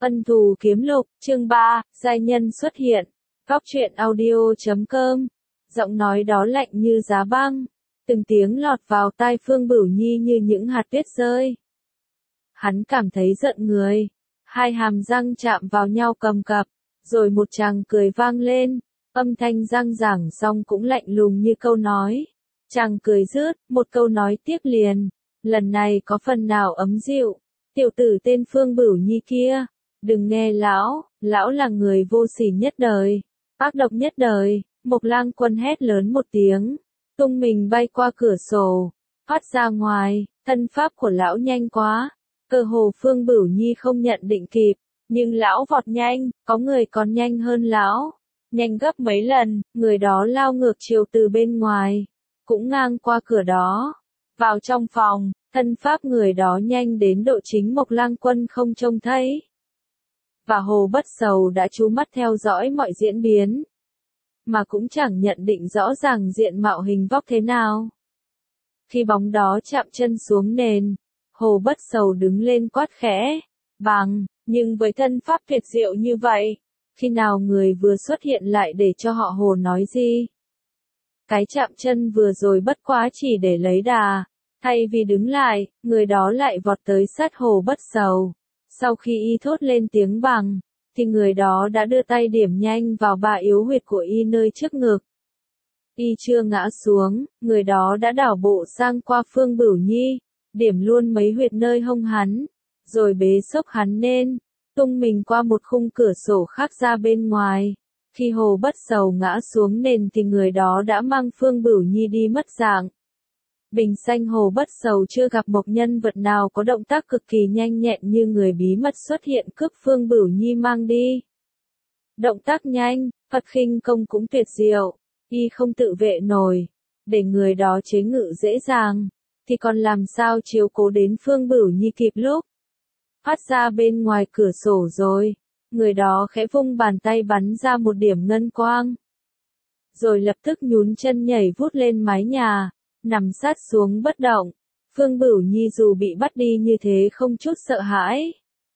Ân thù kiếm lục, chương 3, giai nhân xuất hiện. Góc truyện audio.com. Giọng nói đó lạnh như giá băng. Từng tiếng lọt vào tai Phương Bửu Nhi như những hạt tuyết rơi. Hắn cảm thấy giận người. Hai hàm răng chạm vào nhau cầm cập. Rồi một tràng cười vang lên. Âm thanh răng rảng xong cũng lạnh lùng như câu nói. Chàng cười rứt, một câu nói tiếp liền. Lần này có phần nào ấm dịu. Tiểu tử tên Phương Bửu Nhi kia. Đừng nghe lão là người vô sỉ nhất đời, ác độc nhất đời. Mộc Lang Quân hét lớn một tiếng, tung mình bay qua cửa sổ, thoát ra ngoài. Thân pháp của lão nhanh quá, cơ hồ Phương Bửu Nhi không nhận định kịp, nhưng lão vọt nhanh, có người còn nhanh hơn lão, nhanh gấp mấy lần. Người đó lao ngược chiều từ bên ngoài, cũng ngang qua cửa đó, vào trong phòng. Thân pháp người đó nhanh đến độ chính Mộc Lang Quân không trông thấy. Và Hồ Bất Sầu đã chú mắt theo dõi mọi diễn biến, mà cũng chẳng nhận định rõ ràng diện mạo hình vóc thế nào. Khi bóng đó chạm chân xuống nền, Hồ Bất Sầu đứng lên quát khẽ, bằng, nhưng với thân pháp tuyệt diệu như vậy, khi nào người vừa xuất hiện lại để cho họ Hồ nói gì? Cái chạm chân vừa rồi bất quá chỉ để lấy đà, thay vì đứng lại, người đó lại vọt tới sát Hồ Bất Sầu. Sau khi y thốt lên tiếng bằng, thì người đó đã đưa tay điểm nhanh vào ba yếu huyệt của y nơi trước ngực. Y chưa ngã xuống, người đó đã đảo bộ sang qua Phương Bửu Nhi, điểm luôn mấy huyệt nơi hông hắn, rồi bế xốc hắn lên, tung mình qua một khung cửa sổ khác ra bên ngoài. Khi Hồ Bất Sầu ngã xuống nền thì người đó đã mang Phương Bửu Nhi đi mất dạng. Bình xanh Hồ Bất Sầu chưa gặp một nhân vật nào có động tác cực kỳ nhanh nhẹn như người bí mật xuất hiện cướp Phương Bửu Nhi mang đi. Động tác nhanh, Phật khinh công cũng tuyệt diệu, y không tự vệ nổi, để người đó chế ngự dễ dàng, thì còn làm sao chiếu cố đến Phương Bửu Nhi kịp lúc. Phát ra bên ngoài cửa sổ rồi, người đó khẽ vung bàn tay bắn ra một điểm ngân quang. Rồi lập tức nhún chân nhảy vút lên mái nhà, nằm sát xuống bất động. Phương Bửu Nhi dù bị bắt đi như thế không chút sợ hãi.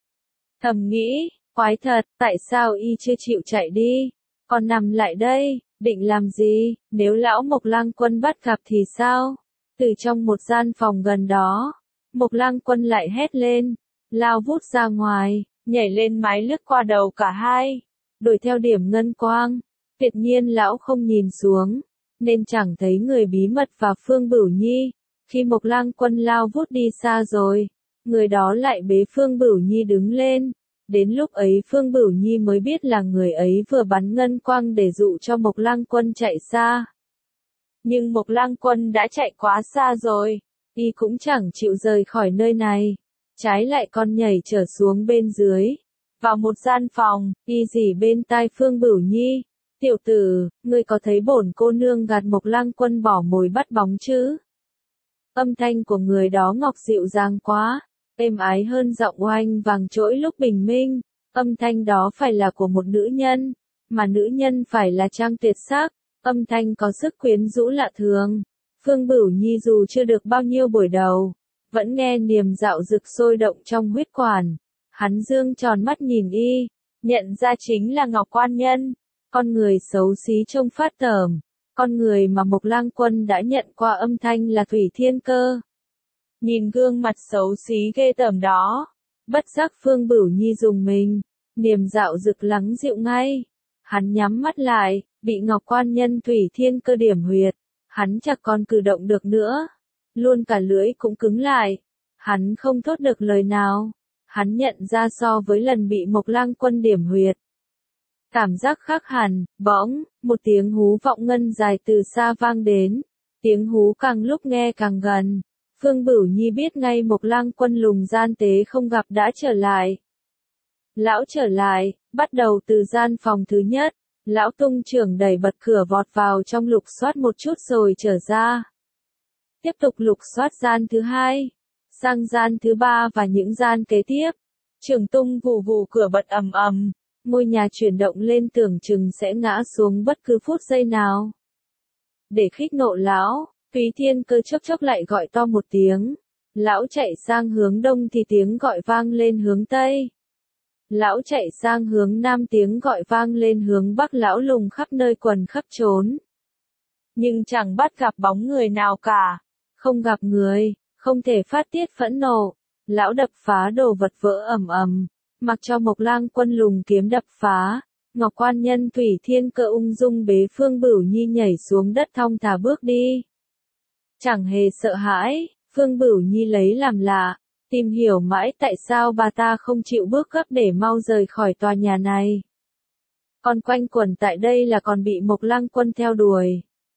Thầm nghĩ, quái thật, tại sao y chưa chịu chạy đi, còn nằm lại đây, định làm gì? Nếu lão Mộc Lang Quân bắt gặp thì sao? Từ trong một gian phòng gần đó, Mộc Lang Quân lại hét lên, lao vút ra ngoài, nhảy lên mái lướt qua đầu cả hai, đuổi theo điểm ngân quang. Tuyệt nhiên lão không nhìn xuống, nên chẳng thấy người bí mật và Phương Bửu Nhi. Khi Mộc Lang Quân lao vút đi xa rồi, người đó lại bế Phương Bửu Nhi đứng lên. Đến lúc ấy Phương Bửu Nhi mới biết là người ấy vừa bắn ngân quang để dụ cho Mộc Lang Quân chạy xa. Nhưng Mộc Lang Quân đã chạy quá xa rồi, y cũng chẳng chịu rời khỏi nơi này, trái lại còn nhảy trở xuống bên dưới. Vào một gian phòng, y rỉ bên tai Phương Bửu Nhi, tiểu tử, ngươi có thấy bổn cô nương gạt Mộc Lang Quân bỏ mồi bắt bóng chứ? Âm thanh của người đó ngọc dịu dàng quá, êm ái hơn giọng oanh vàng trỗi lúc bình minh. Âm thanh đó phải là của một nữ nhân, mà nữ nhân phải là trang tuyệt sắc. Âm thanh có sức quyến rũ lạ thường. Phương Bửu Nhi dù chưa được bao nhiêu buổi đầu, vẫn nghe niềm dạo dực sôi động trong huyết quản. Hắn dương tròn mắt nhìn y, nhận ra chính là Ngọc Quan Nhân. Con người xấu xí trông phát tởm, con người mà Mộc Lang Quân đã nhận qua âm thanh là Thủy Thiên Cơ. Nhìn gương mặt xấu xí ghê tởm đó, bất giác Phương Bửu Nhi rùng mình, niềm dạo dực lắng dịu ngay. Hắn nhắm mắt lại, bị Ngọc Quan Nhân Thủy Thiên Cơ điểm huyệt, hắn chẳng còn cử động được nữa, luôn cả lưỡi cũng cứng lại. Hắn không thốt được lời nào. Hắn nhận ra so với lần bị Mộc Lang Quân điểm huyệt, cảm giác khác hẳn. Bỗng, một tiếng hú vọng ngân dài từ xa vang đến. Tiếng hú càng lúc nghe càng gần. Phương Bửu Nhi biết ngay Mộc Lang Quân lùng gian tế không gặp đã trở lại. Lão trở lại, bắt đầu từ gian phòng thứ nhất. Lão tung trưởng đẩy bật cửa vọt vào trong lục soát một chút rồi trở ra. Tiếp tục lục soát gian thứ hai, sang gian thứ ba và những gian kế tiếp. Trường tung vù vù cửa bật ầm ầm. Ngôi nhà chuyển động lên tưởng chừng sẽ ngã xuống bất cứ phút giây nào. Để khích nộ lão, Thúy Thiên Cơ chốc chốc lại gọi to một tiếng. Lão chạy sang hướng đông thì tiếng gọi vang lên hướng tây. Lão chạy sang hướng nam, tiếng gọi vang lên hướng bắc, lão lùng khắp nơi quần khắp trốn. Nhưng chẳng bắt gặp bóng người nào cả. Không gặp người, không thể phát tiết phẫn nộ. Lão đập phá đồ vật vỡ ầm ầm, mặc cho Mộc Lang Quân lùng kiếm đập phá. Ngọc Quan Nhân Thủy Thiên Cơ ung dung bế Phương Bửu Nhi nhảy xuống đất thong thả bước đi. Chẳng hề sợ hãi, Phương Bửu Nhi lấy làm lạ, tìm hiểu mãi tại sao bà ta không chịu bước gấp để mau rời khỏi tòa nhà này. Còn quanh quẩn tại đây là còn bị Mộc Lang Quân theo đuổi.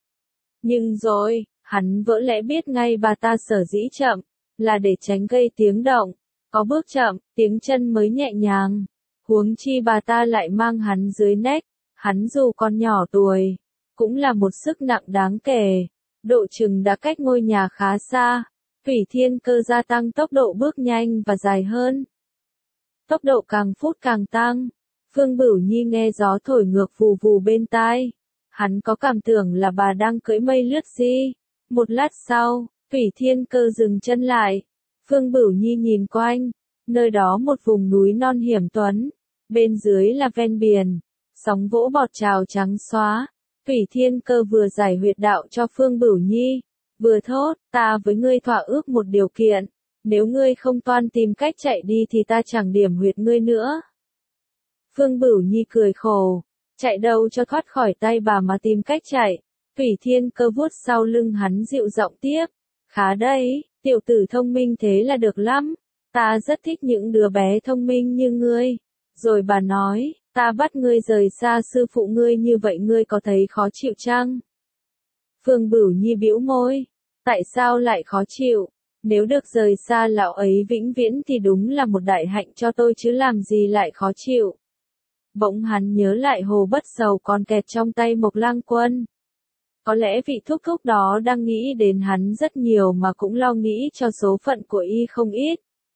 Nhưng rồi, hắn vỡ lẽ biết ngay bà ta sở dĩ chậm, là để tránh gây tiếng động. Có bước chậm, tiếng chân mới nhẹ nhàng. Huống chi bà ta lại mang hắn dưới nách, hắn dù còn nhỏ tuổi, cũng là một sức nặng đáng kể. Độ chừng đã cách ngôi nhà khá xa, Thủy Thiên Cơ gia tăng tốc độ bước nhanh và dài hơn. Tốc độ càng phút càng tăng, Phương Bửu Nhi nghe gió thổi ngược vù vù bên tai. Hắn có cảm tưởng là bà đang cưỡi mây lướt di. Một lát sau, Thủy Thiên Cơ dừng chân lại. Phương Bửu Nhi nhìn quanh, nơi đó một vùng núi non hiểm tuấn, bên dưới là ven biển, sóng vỗ bọt trào trắng xóa. Thủy Thiên Cơ vừa giải huyệt đạo cho Phương Bửu Nhi, vừa thốt, ta với ngươi thỏa ước một điều kiện, nếu ngươi không toan tìm cách chạy đi thì ta chẳng điểm huyệt ngươi nữa. Phương Bửu Nhi cười khổ, chạy đâu cho thoát khỏi tay bà mà tìm cách chạy. Thủy Thiên Cơ vuốt sau lưng hắn dịu giọng tiếp, khá đấy, tiểu tử thông minh thế là được lắm, ta rất thích những đứa bé thông minh như ngươi. Rồi bà nói, ta bắt ngươi rời xa sư phụ ngươi như vậy ngươi có thấy khó chịu chăng? Phương Bửu Nhi bĩu môi, tại sao lại khó chịu? Nếu được rời xa lão ấy vĩnh viễn thì đúng là một đại hạnh cho tôi chứ làm gì lại khó chịu. Bỗng hắn nhớ lại hồ bất sầu còn kẹt trong tay Mộc Lang Quân. Có lẽ vị thúc thúc đó đang nghĩ đến hắn rất nhiều mà cũng lo nghĩ cho số phận của y không ít.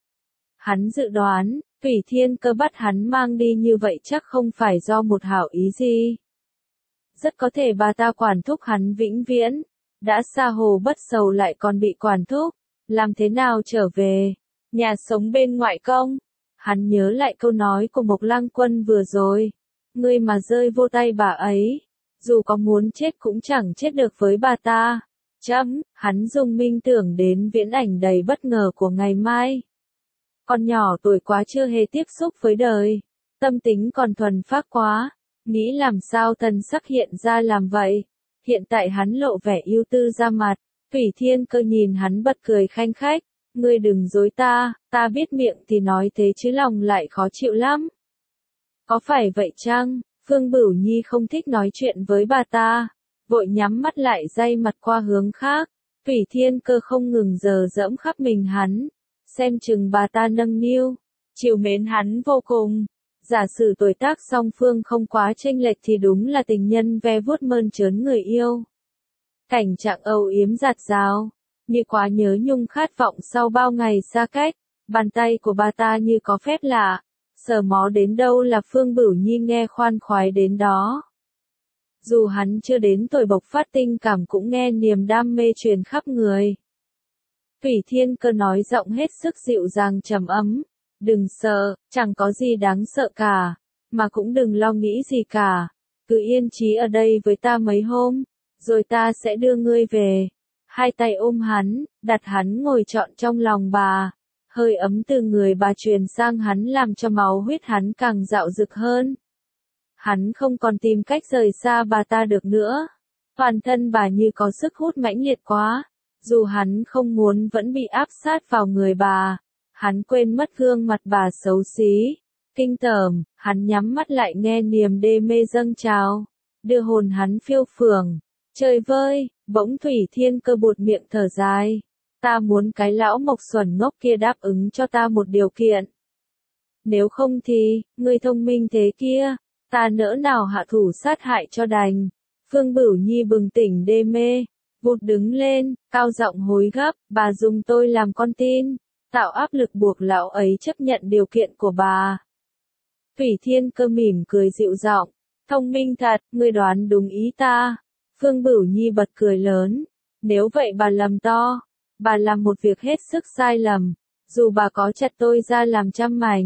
Hắn dự đoán, Thủy Thiên Cơ bắt hắn mang đi như vậy chắc không phải do một hảo ý gì. Rất có thể bà ta quản thúc hắn vĩnh viễn, đã xa hồ bất sầu lại còn bị quản thúc, làm thế nào trở về, nhà sống bên ngoại công. Hắn nhớ lại câu nói của Mộc Lang Quân vừa rồi, ngươi mà rơi vô tay bà ấy, dù có muốn chết cũng chẳng chết được với bà ta. Hắn dùng minh tưởng đến viễn ảnh đầy bất ngờ của ngày mai. Con nhỏ tuổi quá chưa hề tiếp xúc với đời, tâm tính còn thuần phác quá, nghĩ làm sao thần sắc hiện ra làm vậy. Hiện tại hắn lộ vẻ ưu tư ra mặt, Thủy Thiên Cơ nhìn hắn bật cười khanh khách, ngươi đừng dối ta biết miệng thì nói thế chứ lòng lại khó chịu lắm. Có phải vậy chăng? Phương Bửu Nhi không thích nói chuyện với bà ta, vội nhắm mắt lại day mặt qua hướng khác. Thủy Thiên Cơ không ngừng dờ dẫm khắp mình hắn, xem chừng bà ta nâng niu, chiều mến hắn vô cùng. Giả sử tuổi tác song phương không quá chênh lệch thì đúng là tình nhân ve vuốt mơn trớn người yêu. Cảnh trạng âu yếm dạt dào, như quá nhớ nhung khát vọng sau bao ngày xa cách. Bàn tay của bà ta như có phép lạ, sờ mó đến đâu là Phương Bửu Nhi nghe khoan khoái đến đó. Dù hắn chưa đến tuổi bộc phát tình cảm cũng nghe niềm đam mê truyền khắp người. Thủy Thiên Cơ nói giọng hết sức dịu dàng trầm ấm, đừng sợ, chẳng có gì đáng sợ cả, mà cũng đừng lo nghĩ gì cả, cứ yên trí ở đây với ta mấy hôm, rồi ta sẽ đưa ngươi về. Hai tay ôm hắn, đặt hắn ngồi trọn trong lòng bà, hơi ấm từ người bà truyền sang hắn làm cho máu huyết hắn càng dạo dực hơn. Hắn không còn tìm cách rời xa bà ta được nữa, toàn thân bà như có sức hút mãnh liệt quá, dù hắn không muốn vẫn bị áp sát vào người bà. Hắn quên mất gương mặt bà xấu xí, kinh tởm, hắn nhắm mắt lại nghe niềm đê mê dâng trào, đưa hồn hắn phiêu phường. Trời vơi, bỗng Thủy Thiên Cơ buột miệng thở dài, ta muốn cái lão Mộc Xuẩn ngốc kia đáp ứng cho ta một điều kiện. Nếu không thì, người thông minh thế kia, ta nỡ nào hạ thủ sát hại cho đành. Phương Bửu Nhi bừng tỉnh đê mê, vụt đứng lên, cao giọng hối gấp, bà dùng tôi làm con tin, tạo áp lực buộc lão ấy chấp nhận điều kiện của bà. Thủy Thiên Cơ mỉm cười dịu giọng, thông minh thật, ngươi đoán đúng ý ta. Phương Bửu Nhi bật cười lớn, nếu vậy bà lầm to, bà làm một việc hết sức sai lầm, dù bà có chặt tôi ra làm trăm mảnh,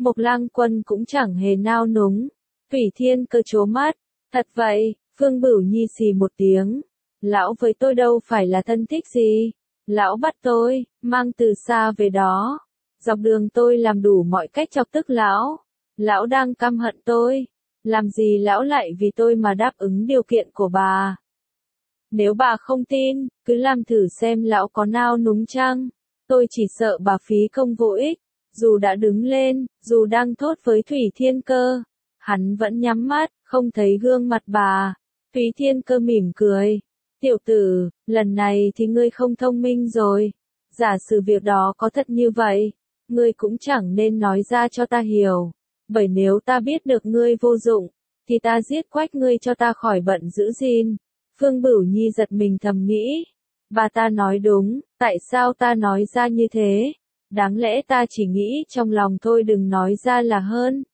Mộc Lang Quân cũng chẳng hề nao núng. Thủy Thiên Cơ trố mắt. Thật vậy, Phương Bửu Nhi xì một tiếng. Lão với tôi đâu phải là thân thích gì. Lão bắt tôi, mang từ xa về đó. Dọc đường tôi làm đủ mọi cách chọc tức lão. Lão đang căm hận tôi. Làm gì lão lại vì tôi mà đáp ứng điều kiện của bà? Nếu bà không tin, cứ làm thử xem lão có nao núng chăng. Tôi chỉ sợ bà phí công vô ích. Dù đã đứng lên, dù đang thốt với Thủy Thiên Cơ, hắn vẫn nhắm mắt, không thấy gương mặt bà. Thủy Thiên Cơ mỉm cười. Tiểu tử, lần này thì ngươi không thông minh rồi. Giả sử việc đó có thật như vậy, ngươi cũng chẳng nên nói ra cho ta hiểu. Bởi nếu ta biết được ngươi vô dụng, thì ta giết quách ngươi cho ta khỏi bận giữ gìn. Phương Bửu Nhi giật mình thầm nghĩ. Bà ta nói đúng, tại sao ta nói ra như thế? Đáng lẽ ta chỉ nghĩ trong lòng thôi, đừng nói ra là hơn.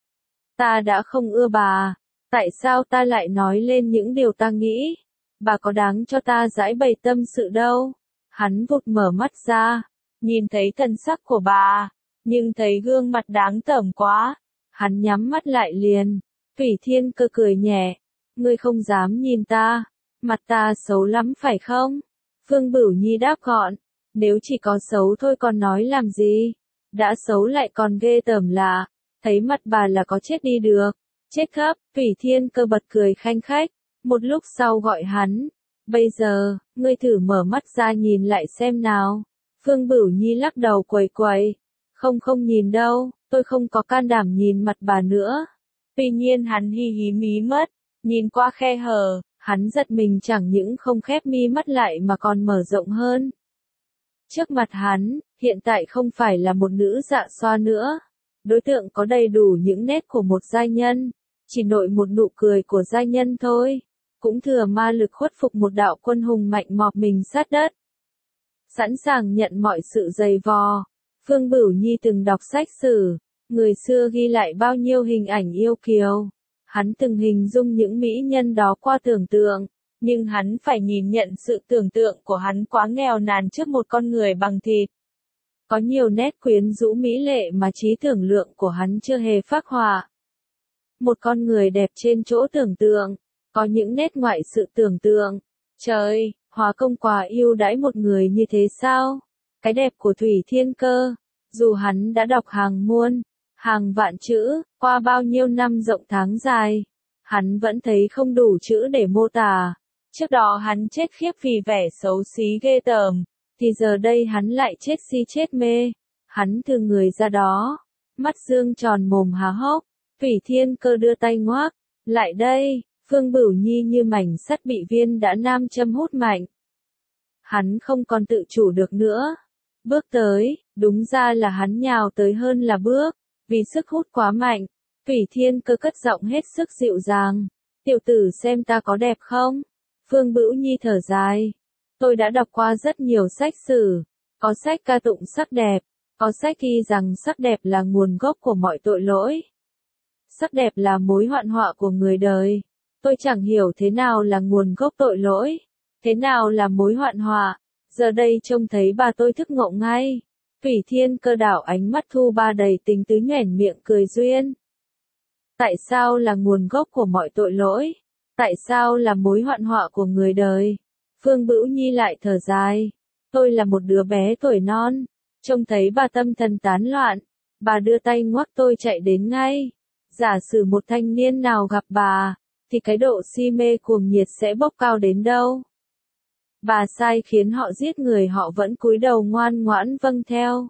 Ta đã không ưa bà, tại sao ta lại nói lên những điều ta nghĩ? Bà có đáng cho ta giải bày tâm sự đâu. Hắn vụt mở mắt ra, nhìn thấy thần sắc của bà, nhưng thấy gương mặt đáng tởm quá. Hắn nhắm mắt lại liền. Thủy Thiên Cơ cười nhẹ. Ngươi không dám nhìn ta, mặt ta xấu lắm phải không? Phương Bửu Nhi đáp gọn. Nếu chỉ có xấu thôi còn nói làm gì? Đã xấu lại còn ghê tởm lạ. Thấy mặt bà là có chết đi được. Chết khắp. Thủy Thiên Cơ bật cười khanh khách. Một lúc sau gọi hắn. Bây giờ, ngươi thử mở mắt ra nhìn lại xem nào. Phương Bửu Nhi lắc đầu quẩy quẩy. Không nhìn đâu, tôi không có can đảm nhìn mặt bà nữa. Tuy nhiên hắn hí hí mí mắt, nhìn qua khe hở, hắn giật mình chẳng những không khép mi mắt lại mà còn mở rộng hơn. Trước mặt hắn, hiện tại không phải là một nữ dạ xoa nữa. Đối tượng có đầy đủ những nét của một giai nhân, chỉ nội một nụ cười của giai nhân thôi. Cũng thừa ma lực khuất phục một đạo quân hùng mạnh mọc mình sát đất. Sẵn sàng nhận mọi sự dày vò. Phương Bửu Nhi từng đọc sách sử, người xưa ghi lại bao nhiêu hình ảnh yêu kiều. Hắn từng hình dung những mỹ nhân đó qua tưởng tượng, nhưng hắn phải nhìn nhận sự tưởng tượng của hắn quá nghèo nàn trước một con người bằng thịt. Có nhiều nét quyến rũ mỹ lệ mà trí tưởng lượng của hắn chưa hề phác họa. Một con người đẹp trên chỗ tưởng tượng, có những nét ngoại sự tưởng tượng. Trời, Hóa Công quà yêu đãi một người như thế sao? Cái đẹp của Thủy Thiên Cơ, dù hắn đã đọc hàng muôn, hàng vạn chữ, qua bao nhiêu năm rộng tháng dài, hắn vẫn thấy không đủ chữ để mô tả. Trước đó hắn chết khiếp vì vẻ xấu xí ghê tởm, thì giờ đây hắn lại chết si chết mê. Hắn thương người ra đó, mắt dương tròn mồm há hốc. Thủy Thiên Cơ đưa tay ngoác, lại đây. Phương Bửu Nhi như mảnh sắt bị viên đã nam châm hút mạnh. Hắn không còn tự chủ được nữa. Bước tới, đúng ra là hắn nhào tới hơn là bước, vì sức hút quá mạnh. Thủy Thiên Cơ cất giọng hết sức dịu dàng. Tiểu tử xem ta có đẹp không? Phương Bửu Nhi thở dài. Tôi đã đọc qua rất nhiều sách sử, có sách ca tụng sắc đẹp, có sách ghi rằng sắc đẹp là nguồn gốc của mọi tội lỗi. Sắc đẹp là mối hoạn họa của người đời. Tôi chẳng hiểu thế nào là nguồn gốc tội lỗi, thế nào là mối hoạn họa. Giờ đây trông thấy bà tôi thức ngộ ngay. Thủy Thiên Cơ đảo ánh mắt thu ba đầy tình tứ nhoẻn miệng cười duyên. Tại sao là nguồn gốc của mọi tội lỗi? Tại sao là mối hoạn họa của người đời? Phương Bửu Nhi lại thở dài. Tôi là một đứa bé tuổi non. Trông thấy bà tâm thần tán loạn. Bà đưa tay ngoắc tôi chạy đến ngay. Giả sử một thanh niên nào gặp bà, thì cái độ si mê cuồng nhiệt sẽ bốc cao đến đâu? Bà sai khiến họ giết người họ vẫn cúi đầu ngoan ngoãn vâng theo.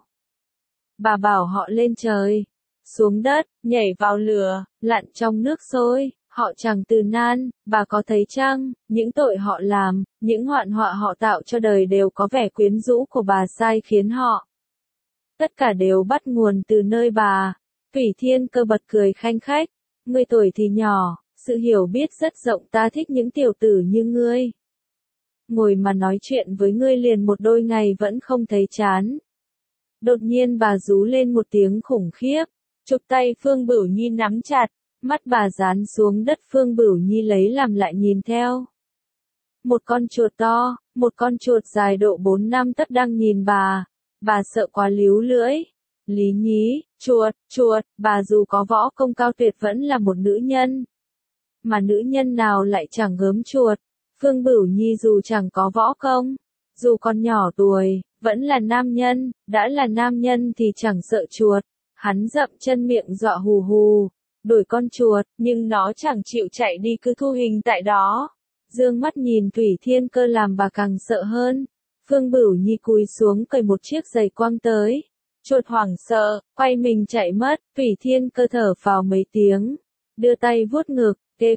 Bà bảo họ lên trời, xuống đất, nhảy vào lửa, lặn trong nước sôi, họ chẳng từ nan. Bà có thấy chăng, những tội họ làm, những hoạn họa họ tạo cho đời đều có vẻ quyến rũ của bà sai khiến họ. Tất cả đều bắt nguồn từ nơi bà. Thủy Thiên Cơ bật cười khanh khách. Ngươi tuổi thì nhỏ, sự hiểu biết rất rộng, ta thích những tiểu tử như ngươi. Ngồi mà nói chuyện với ngươi liền một đôi ngày vẫn không thấy chán. Đột nhiên bà rú lên một tiếng khủng khiếp, chụp tay Phương Bửu Nhi nắm chặt, mắt bà dán xuống đất. Phương Bửu Nhi lấy làm lại nhìn theo. Một con chuột to, một con chuột dài độ 4-5 tấc đang nhìn bà sợ quá líu lưỡi. Lý Nhí, chuột, bà dù có võ công cao tuyệt vẫn là một nữ nhân. Mà nữ nhân nào lại chẳng gớm chuột. Phương Bửu Nhi dù chẳng có võ công, dù còn nhỏ tuổi, vẫn là nam nhân, đã là nam nhân thì chẳng sợ chuột. Hắn dậm chân miệng dọa hù hù, đuổi con chuột, nhưng nó chẳng chịu chạy đi cứ thu hình tại đó. Dương mắt nhìn Thủy Thiên Cơ làm bà càng sợ hơn. Phương Bửu Nhi cúi xuống cởi một chiếc giày quăng tới. Chuột hoảng sợ, quay mình chạy mất, Thủy Thiên Cơ thở phào mấy tiếng, đưa tay vuốt ngực,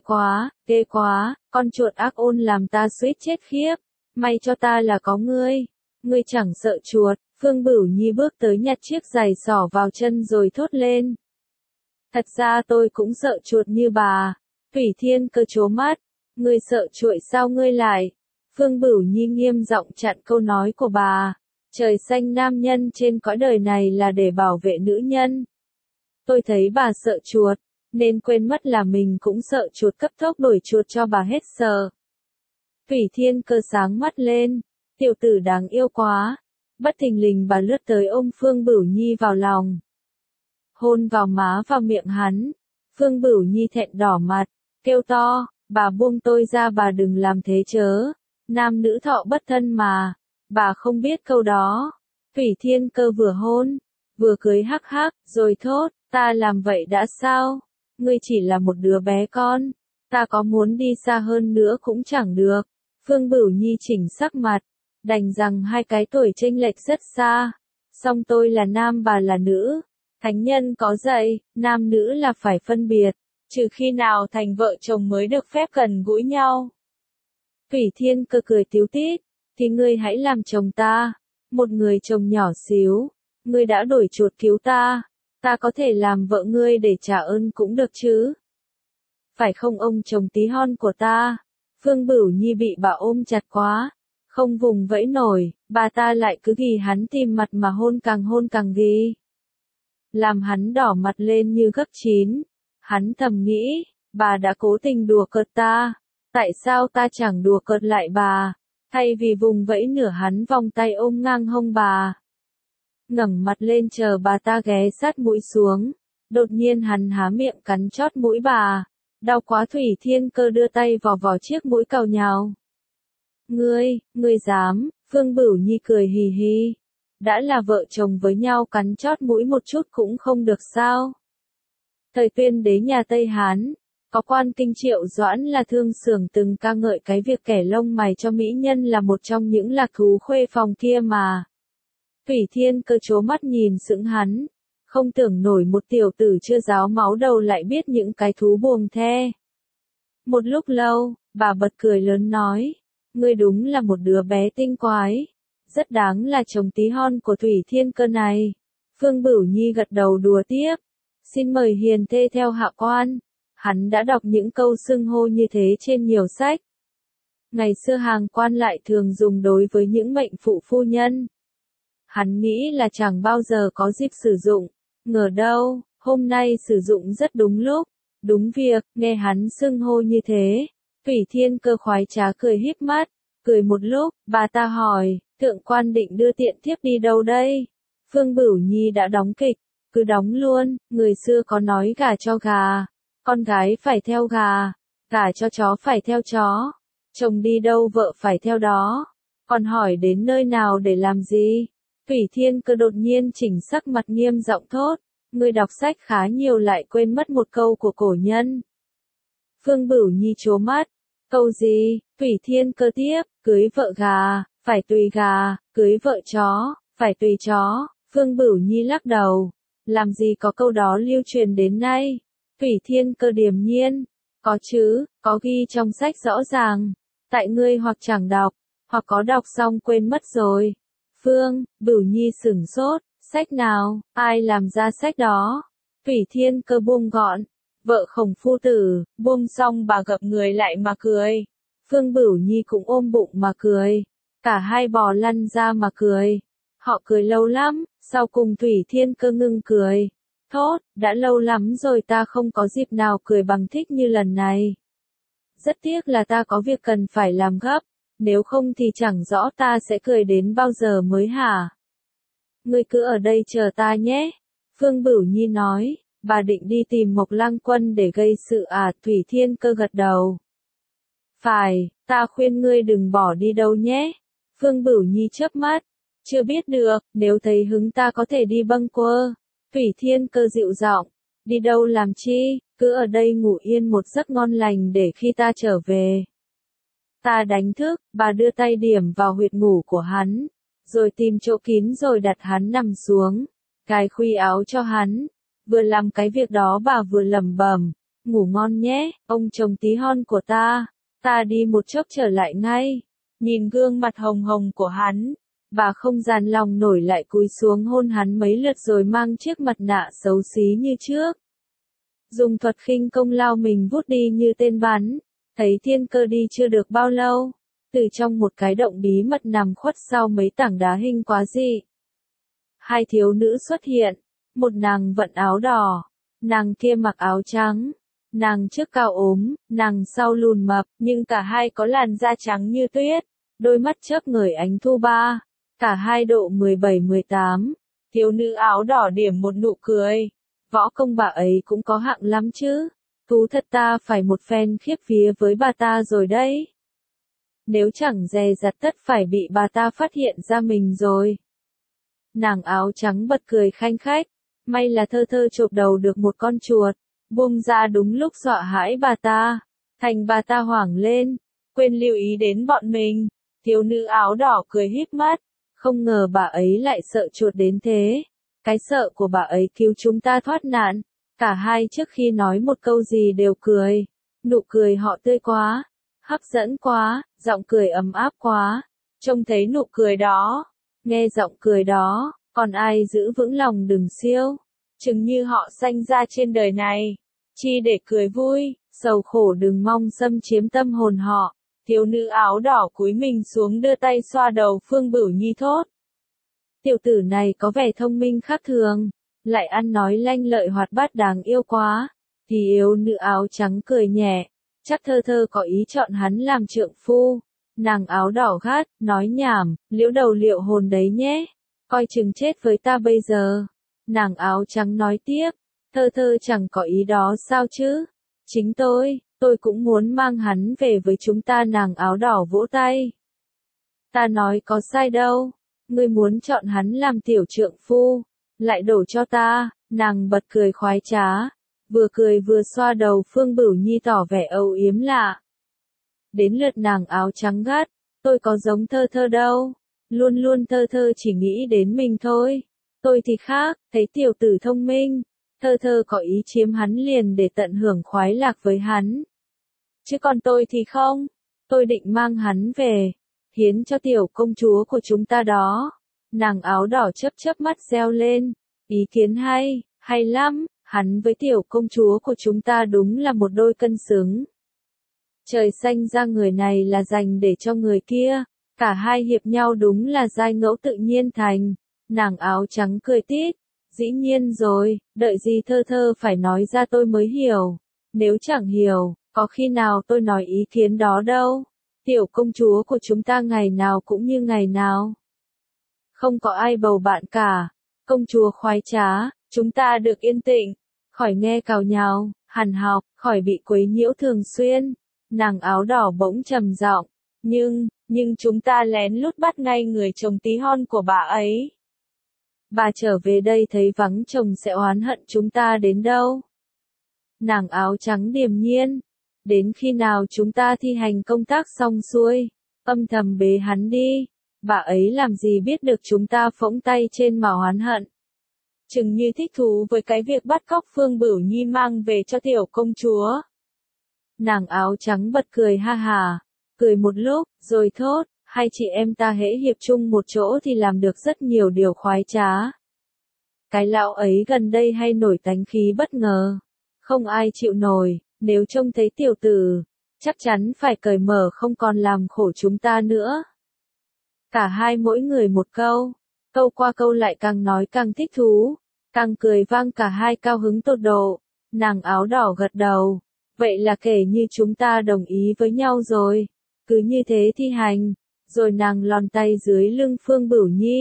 ghê quá, con chuột ác ôn làm ta suýt chết khiếp, may cho ta là có ngươi chẳng sợ chuột. Phương Bửu Nhi bước tới nhặt chiếc giày xỏ vào chân rồi thốt lên. Thật ra tôi cũng sợ chuột như bà. Thủy Thiên Cơ trố mắt, ngươi sợ chuột sao ngươi lại? Phương Bửu Nhi nghiêm giọng chặn câu nói của bà. Trời xanh nam nhân trên cõi đời này là để bảo vệ nữ nhân. Tôi thấy bà sợ chuột, nên quên mất là mình cũng sợ chuột, cấp tốc đuổi chuột cho bà hết sợ. Thủy Thiên Cơ sáng mắt lên, tiểu tử đáng yêu quá. Bất thình lình bà lướt tới ôm Phương Bửu Nhi vào lòng. Hôn vào má vào miệng hắn. Phương Bửu Nhi thẹn đỏ mặt, kêu to, bà buông tôi ra, bà đừng làm thế chớ. Nam nữ thọ bất thân mà. Bà không biết câu đó. Thủy Thiên Cơ vừa hôn, vừa cười hắc hắc, rồi thốt, ta làm vậy đã sao? Ngươi chỉ là một đứa bé con. Ta có muốn đi xa hơn nữa cũng chẳng được. Phương Bửu Nhi chỉnh sắc mặt, đành rằng hai cái tuổi chênh lệch rất xa. Song tôi là nam, bà là nữ. Thánh nhân có dạy, nam nữ là phải phân biệt, trừ khi nào thành vợ chồng mới được phép gần gũi nhau. Thủy Thiên Cơ cười tíu tít, thì ngươi hãy làm chồng ta, một người chồng nhỏ xíu, ngươi đã đuổi chuột cứu ta có thể làm vợ ngươi để trả ơn cũng được chứ. Phải không ông chồng tí hon của ta? Phương Bửu Nhi bị bà ôm chặt quá, không vùng vẫy nổi, bà ta lại cứ ghì hắn tìm mặt mà hôn càng ghì. Làm hắn đỏ mặt lên như gấc chín. Hắn thầm nghĩ, bà đã cố tình đùa cợt ta, tại sao ta chẳng đùa cợt lại bà? Thay vì vùng vẫy nửa hắn vòng tay ôm ngang hông bà. Ngẩng mặt lên chờ bà ta ghé sát mũi xuống. Đột nhiên hắn há miệng cắn chót mũi bà. Đau quá, Thủy Thiên Cơ đưa tay vò chiếc mũi cào nhào. Ngươi dám? Phương Bửu Nhi cười hì hì. Đã là vợ chồng với nhau cắn chót mũi một chút cũng không được sao? Thời Tuyên đế nhà Tây Hán, có quan kinh Triệu Doãn là Thương Xưởng từng ca ngợi cái việc kẻ lông mày cho mỹ nhân là một trong những lạc thú khuê phòng kia mà. Thủy Thiên Cơ trố mắt nhìn sững hắn, không tưởng nổi một tiểu tử chưa ráo máu đầu lại biết những cái thú buồng the. Một lúc lâu, bà bật cười lớn nói, ngươi đúng là một đứa bé tinh quái, rất đáng là chồng tí hon của Thủy Thiên Cơ này. Phương Bửu Nhi gật đầu đùa tiếp, xin mời hiền thê theo hạ quan. Hắn đã đọc những câu xưng hô như thế trên nhiều sách. Ngày xưa hàng quan lại thường dùng đối với những mệnh phụ phu nhân. Hắn nghĩ là chẳng bao giờ có dịp sử dụng, ngờ đâu, hôm nay sử dụng rất đúng lúc, đúng việc. Nghe hắn xưng hô như thế, Thủy Thiên Cơ khoái trá cười híp mắt, cười một lúc, bà ta hỏi, thượng quan định đưa tiện thiếp đi đâu đây? Phương Bửu Nhi đã đóng kịch, cứ đóng luôn, người xưa có nói gả cho gà, con gái phải theo gà, gả cho chó phải theo chó, chồng đi đâu vợ phải theo đó, còn hỏi đến nơi nào để làm gì? Thủy Thiên Cơ đột nhiên chỉnh sắc mặt nghiêm giọng thốt, ngươi đọc sách khá nhiều lại quên mất một câu của cổ nhân. Phương Bửu Nhi trố mắt, câu gì? Thủy Thiên Cơ tiếp, cưới vợ gà, phải tùy gà, cưới vợ chó, phải tùy chó. Phương Bửu Nhi lắc đầu, làm gì có câu đó lưu truyền đến nay. Thủy Thiên Cơ điềm nhiên, có chứ, có ghi trong sách rõ ràng, tại ngươi hoặc chẳng đọc, hoặc có đọc xong quên mất rồi. Phương Bửu Nhi sửng sốt, sách nào, ai làm ra sách đó? Thủy Thiên Cơ buông gọn, vợ Khổng phu tử. Buông xong bà gập người lại mà cười. Phương Bửu Nhi cũng ôm bụng mà cười, cả hai bò lăn ra mà cười. Họ cười lâu lắm, sau cùng Thủy Thiên Cơ ngưng cười, thốt, đã lâu lắm rồi ta không có dịp nào cười bằng thích như lần này. Rất tiếc là ta có việc cần phải làm gấp, nếu không thì chẳng rõ ta sẽ cười đến bao giờ mới hả? Ngươi cứ ở đây chờ ta nhé. Phương Bửu Nhi nói, bà định đi tìm Mộc Lăng Quân để gây sự à? Thủy Thiên Cơ gật đầu. Phải, ta khuyên ngươi đừng bỏ đi đâu nhé. Phương Bửu Nhi chớp mắt, chưa biết được, nếu thấy hứng ta có thể đi bâng quơ. Thủy Thiên Cơ dịu giọng, đi đâu làm chi, cứ ở đây ngủ yên một giấc ngon lành để khi ta trở về. Ta đánh thức, bà đưa tay điểm vào huyệt ngủ của hắn, rồi tìm chỗ kín rồi đặt hắn nằm xuống, cài khuy áo cho hắn. Vừa làm cái việc đó bà vừa lẩm bẩm, ngủ ngon nhé, ông chồng tí hon của ta đi một chốc trở lại ngay. Nhìn gương mặt hồng hồng của hắn, bà không dàn lòng nổi lại cúi xuống hôn hắn mấy lượt rồi mang chiếc mặt nạ xấu xí như trước. Dùng thuật khinh công lao mình vút đi như tên bắn, thấy Thiên Cơ đi chưa được bao lâu, từ trong một cái động bí mật nằm khuất sau mấy tảng đá hình quá dị. Hai thiếu nữ xuất hiện, một nàng vận áo đỏ, nàng kia mặc áo trắng, nàng trước cao ốm, nàng sau lùn mập, nhưng cả hai có làn da trắng như tuyết, đôi mắt chớp ngời ánh thu ba, cả hai độ 17-18. Thiếu nữ áo đỏ điểm một nụ cười, võ công bà ấy cũng có hạng lắm chứ, thú thật ta phải một phen khiếp vía với bà ta rồi đấy. Nếu chẳng dè dặt tất phải bị bà ta phát hiện ra mình rồi. Nàng áo trắng bật cười khanh khách, may là Thơ Thơ chộp đầu được một con chuột, buông ra đúng lúc dọa hãi bà ta, thành bà ta hoảng lên, quên lưu ý đến bọn mình. Thiếu nữ áo đỏ cười híp mắt, không ngờ bà ấy lại sợ chuột đến thế. Cái sợ của bà ấy cứu chúng ta thoát nạn. Cả hai trước khi nói một câu gì đều cười. Nụ cười họ tươi quá, hấp dẫn quá, giọng cười ấm áp quá. Trông thấy nụ cười đó, nghe giọng cười đó, còn ai giữ vững lòng đừng siêu. Chừng như họ sanh ra trên đời này, chi để cười vui, sầu khổ đừng mong xâm chiếm tâm hồn họ. Thiếu nữ áo đỏ cúi mình xuống đưa tay xoa đầu Phương Bửu Nhi thốt. Tiểu tử này có vẻ thông minh khác thường, lại ăn nói lanh lợi hoạt bát đáng yêu quá. Thì yếu nữ áo trắng cười nhẹ, chắc Thơ Thơ có ý chọn hắn làm trượng phu. Nàng áo đỏ gắt, nói nhảm, liễu đầu liệu hồn đấy nhé, coi chừng chết với ta bây giờ. Nàng áo trắng nói tiếp, Thơ Thơ chẳng có ý đó sao chứ, chính tôi cũng muốn mang hắn về với chúng ta. Nàng áo đỏ vỗ tay. Ta nói có sai đâu, ngươi muốn chọn hắn làm tiểu trượng phu, lại đổ cho ta. Nàng bật cười khoái trá, vừa cười vừa xoa đầu Phương Bửu Nhi tỏ vẻ âu yếm lạ. Đến lượt nàng áo trắng gắt, tôi có giống Thơ Thơ đâu, luôn luôn Thơ Thơ chỉ nghĩ đến mình thôi. Tôi thì khác, thấy tiểu tử thông minh, Thơ Thơ có ý chiếm hắn liền để tận hưởng khoái lạc với hắn. Chứ còn tôi thì không, tôi định mang hắn về, hiến cho tiểu công chúa của chúng ta đó. Nàng áo đỏ chớp mắt reo lên, ý kiến hay lắm, hắn với tiểu công chúa của chúng ta đúng là một đôi cân xứng. Trời xanh ra người này là dành để cho người kia, cả hai hiệp nhau đúng là giai ngẫu tự nhiên thành. Nàng áo trắng cười tít, dĩ nhiên rồi, đợi gì Thơ Thơ phải nói ra tôi mới hiểu, nếu chẳng hiểu, có khi nào tôi nói ý kiến đó đâu. Tiểu công chúa của chúng ta ngày nào cũng như ngày nào, không có ai bầu bạn cả, công chúa khoái trá, chúng ta được yên tĩnh, khỏi nghe càu nhàu, hằn học, khỏi bị quấy nhiễu thường xuyên. Nàng áo đỏ bỗng trầm giọng, nhưng chúng ta lén lút bắt ngay người chồng tí hon của bà ấy. Bà trở về đây thấy vắng chồng sẽ oán hận chúng ta đến đâu. Nàng áo trắng điềm nhiên, đến khi nào chúng ta thi hành công tác xong xuôi, âm thầm bế hắn đi, bà ấy làm gì biết được chúng ta phỗng tay trên mà oán hận. Chừng như thích thú với cái việc bắt cóc Phương Bửu Nhi mang về cho tiểu công chúa. Nàng áo trắng bật cười ha hà, cười một lúc, rồi thốt, hai chị em ta hễ hiệp chung một chỗ thì làm được rất nhiều điều khoái trá. Cái lão ấy gần đây hay nổi tánh khí bất ngờ, không ai chịu nổi, nếu trông thấy tiểu tử, chắc chắn phải cởi mở không còn làm khổ chúng ta nữa. Cả hai mỗi người một câu, câu qua câu lại càng nói càng thích thú, càng cười vang cả hai cao hứng tột độ. Nàng áo đỏ gật đầu, vậy là kể như chúng ta đồng ý với nhau rồi, cứ như thế thi hành. Rồi nàng lòn tay dưới lưng Phương Bửu Nhi,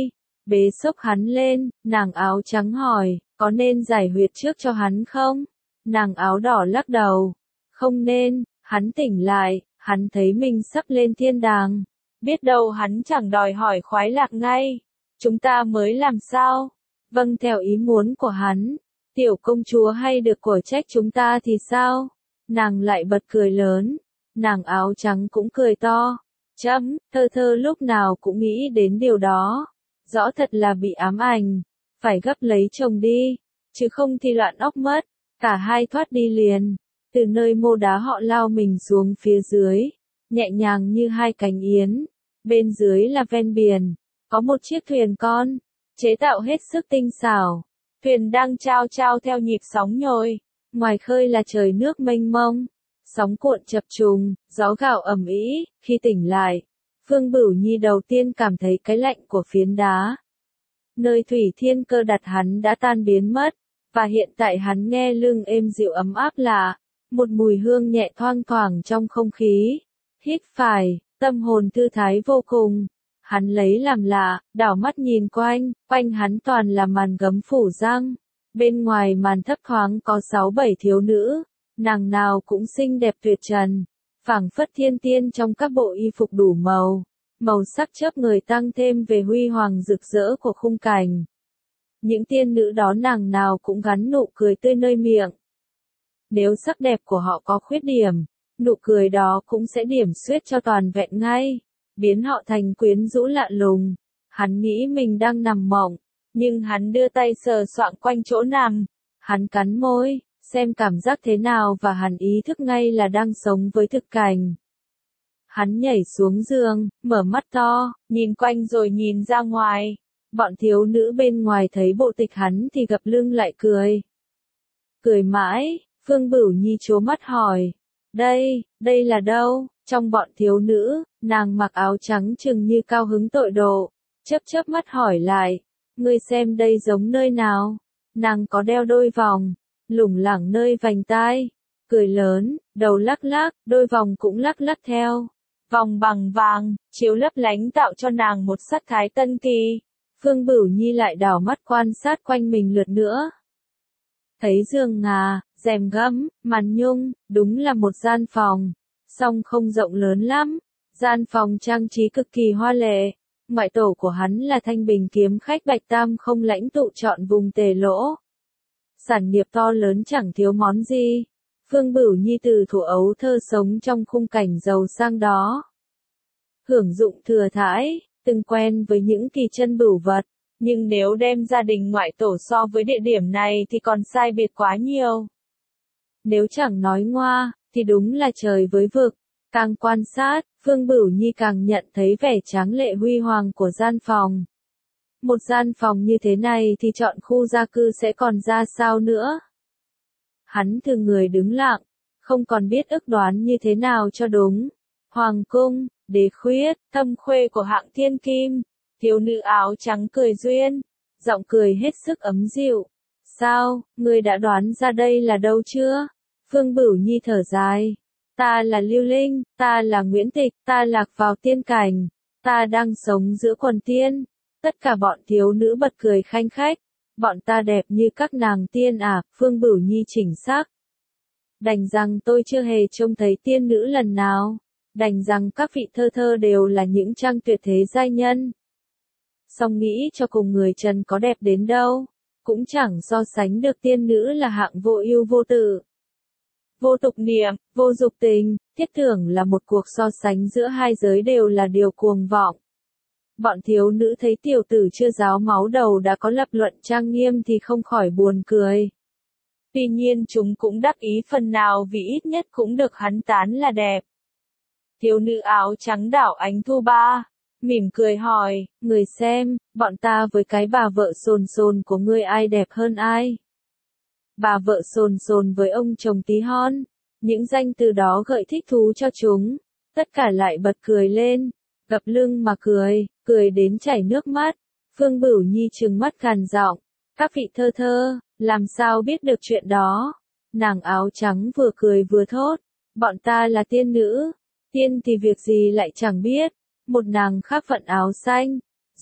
bế xốc hắn lên, nàng áo trắng hỏi, có nên giải huyệt trước cho hắn không? Nàng áo đỏ lắc đầu, không nên, hắn tỉnh lại, hắn thấy mình sắp lên thiên đàng. Biết đâu hắn chẳng đòi hỏi khoái lạc ngay. Chúng ta mới làm sao? Vâng theo ý muốn của hắn. Tiểu công chúa hay được của trách chúng ta thì sao? Nàng lại bật cười lớn. Nàng áo trắng cũng cười to. Chấm, thơ thơ lúc nào cũng nghĩ đến điều đó. Rõ thật là bị ám ảnh. Phải gấp lấy chồng đi. Chứ không thì loạn óc mất. Cả hai thoát đi liền. Từ nơi mô đá họ lao mình xuống phía dưới. Nhẹ nhàng như hai cánh yến. Bên dưới là ven biển. Có một chiếc thuyền con. Chế tạo hết sức tinh xảo. Thuyền đang chao chao theo nhịp sóng nhồi. Ngoài khơi là trời nước mênh mông. Sóng cuộn chập trùng, gió gào ầm ĩ. Khi tỉnh lại, Phương Bửu Nhi đầu tiên cảm thấy cái lạnh của phiến đá. Nơi thủy thiên cơ đặt hắn đã tan biến mất, và hiện tại hắn nghe lưng êm dịu ấm áp lạ, một mùi hương nhẹ thoang thoảng trong không khí. Hít phải, tâm hồn thư thái vô cùng. Hắn lấy làm lạ, đảo mắt nhìn quanh, quanh hắn toàn là màn gấm phủ răng. Bên ngoài màn thấp thoáng có 6-7 thiếu nữ, nàng nào cũng xinh đẹp tuyệt trần, phảng phất thiên tiên trong các bộ y phục đủ màu. Màu sắc chớp người tăng thêm về huy hoàng rực rỡ của khung cảnh. Những tiên nữ đó nàng nào cũng gắn nụ cười tươi nơi miệng. Nếu sắc đẹp của họ có khuyết điểm, nụ cười đó cũng sẽ điểm xuyết cho toàn vẹn ngay, biến họ thành quyến rũ lạ lùng. Hắn nghĩ mình đang nằm mộng, nhưng hắn đưa tay sờ soạng quanh chỗ nằm. Hắn cắn môi, xem cảm giác thế nào và hắn ý thức ngay là đang sống với thực cảnh. Hắn nhảy xuống giường, mở mắt to, nhìn quanh rồi nhìn ra ngoài. Bọn thiếu nữ bên ngoài thấy bộ tịch hắn thì gập lưng lại cười. Cười mãi, Phương Bửu Nhi trố mắt hỏi. Đây là đâu? Trong bọn thiếu nữ, nàng mặc áo trắng chừng như cao hứng tội độ. Chớp mắt hỏi lại. Ngươi xem đây giống nơi nào? Nàng có đeo đôi vòng, lủng lẳng nơi vành tai. Cười lớn, đầu lắc lắc, đôi vòng cũng lắc lắc theo. Vòng bằng vàng, chiếu lấp lánh tạo cho nàng một sắc thái tân kỳ. Phương Bửu Nhi lại đảo mắt quan sát quanh mình lượt nữa. Thấy giường ngà, rèm gấm, màn nhung, đúng là một gian phòng. Song không rộng lớn lắm. Gian phòng trang trí cực kỳ hoa lệ. Ngoại tổ của hắn là Thanh Bình kiếm khách Bạch Tam không lãnh tụ chọn vùng Tề Lỗ. Sản nghiệp to lớn chẳng thiếu món gì. Phương Bửu Nhi từ thuở ấu thơ sống trong khung cảnh giàu sang đó. Hưởng dụng thừa thãi, từng quen với những kỳ chân bửu vật, nhưng nếu đem gia đình ngoại tổ so với địa điểm này thì còn sai biệt quá nhiều. Nếu chẳng nói ngoa, thì đúng là trời với vực. Càng quan sát, Phương Bửu Nhi càng nhận thấy vẻ tráng lệ huy hoàng của gian phòng. Một gian phòng như thế này thì chọn khu gia cư sẽ còn ra sao nữa? Hắn thường người đứng lặng, không còn biết ức đoán như thế nào cho đúng. Hoàng cung, đế khuyết, thâm khuê của hạng thiên kim, thiếu nữ áo trắng cười duyên, giọng cười hết sức ấm dịu. Sao, ngươi đã đoán ra đây là đâu chưa? Phương Bửu Nhi thở dài. Ta là Lưu Linh, ta là Nguyễn Tịch, ta lạc vào tiên cảnh, ta đang sống giữa quần tiên. Tất cả bọn thiếu nữ bật cười khanh khách. Bọn ta đẹp như các nàng tiên à? Phương Bửu Nhi chỉnh xác. Đành rằng tôi chưa hề trông thấy tiên nữ lần nào. Đành rằng các vị thơ thơ đều là những trang tuyệt thế giai nhân. Song nghĩ cho cùng người trần có đẹp đến đâu, cũng chẳng so sánh được tiên nữ là hạng vô ưu vô tự. Vô tục niệm, vô dục tình, thiết tưởng là một cuộc so sánh giữa hai giới đều là điều cuồng vọng. Bọn thiếu nữ thấy tiểu tử chưa ráo máu đầu đã có lập luận trang nghiêm thì không khỏi buồn cười. Tuy nhiên chúng cũng đắc ý phần nào vì ít nhất cũng được hắn tán là đẹp. Thiếu nữ áo trắng đảo ánh thu ba, mỉm cười hỏi, người xem, bọn ta với cái bà vợ sồn sồn của ngươi ai đẹp hơn ai? Bà vợ sồn sồn với ông chồng tí hon, những danh từ đó gợi thích thú cho chúng, tất cả lại bật cười lên, gập lưng mà cười đến chảy nước mắt. Phương Bửu Nhi trừng mắt gằn giọng, các vị thơ thơ, làm sao biết được chuyện đó? Nàng áo trắng vừa cười vừa thốt, bọn ta là tiên nữ, tiên thì việc gì lại chẳng biết. Một nàng khác vận áo xanh, dục,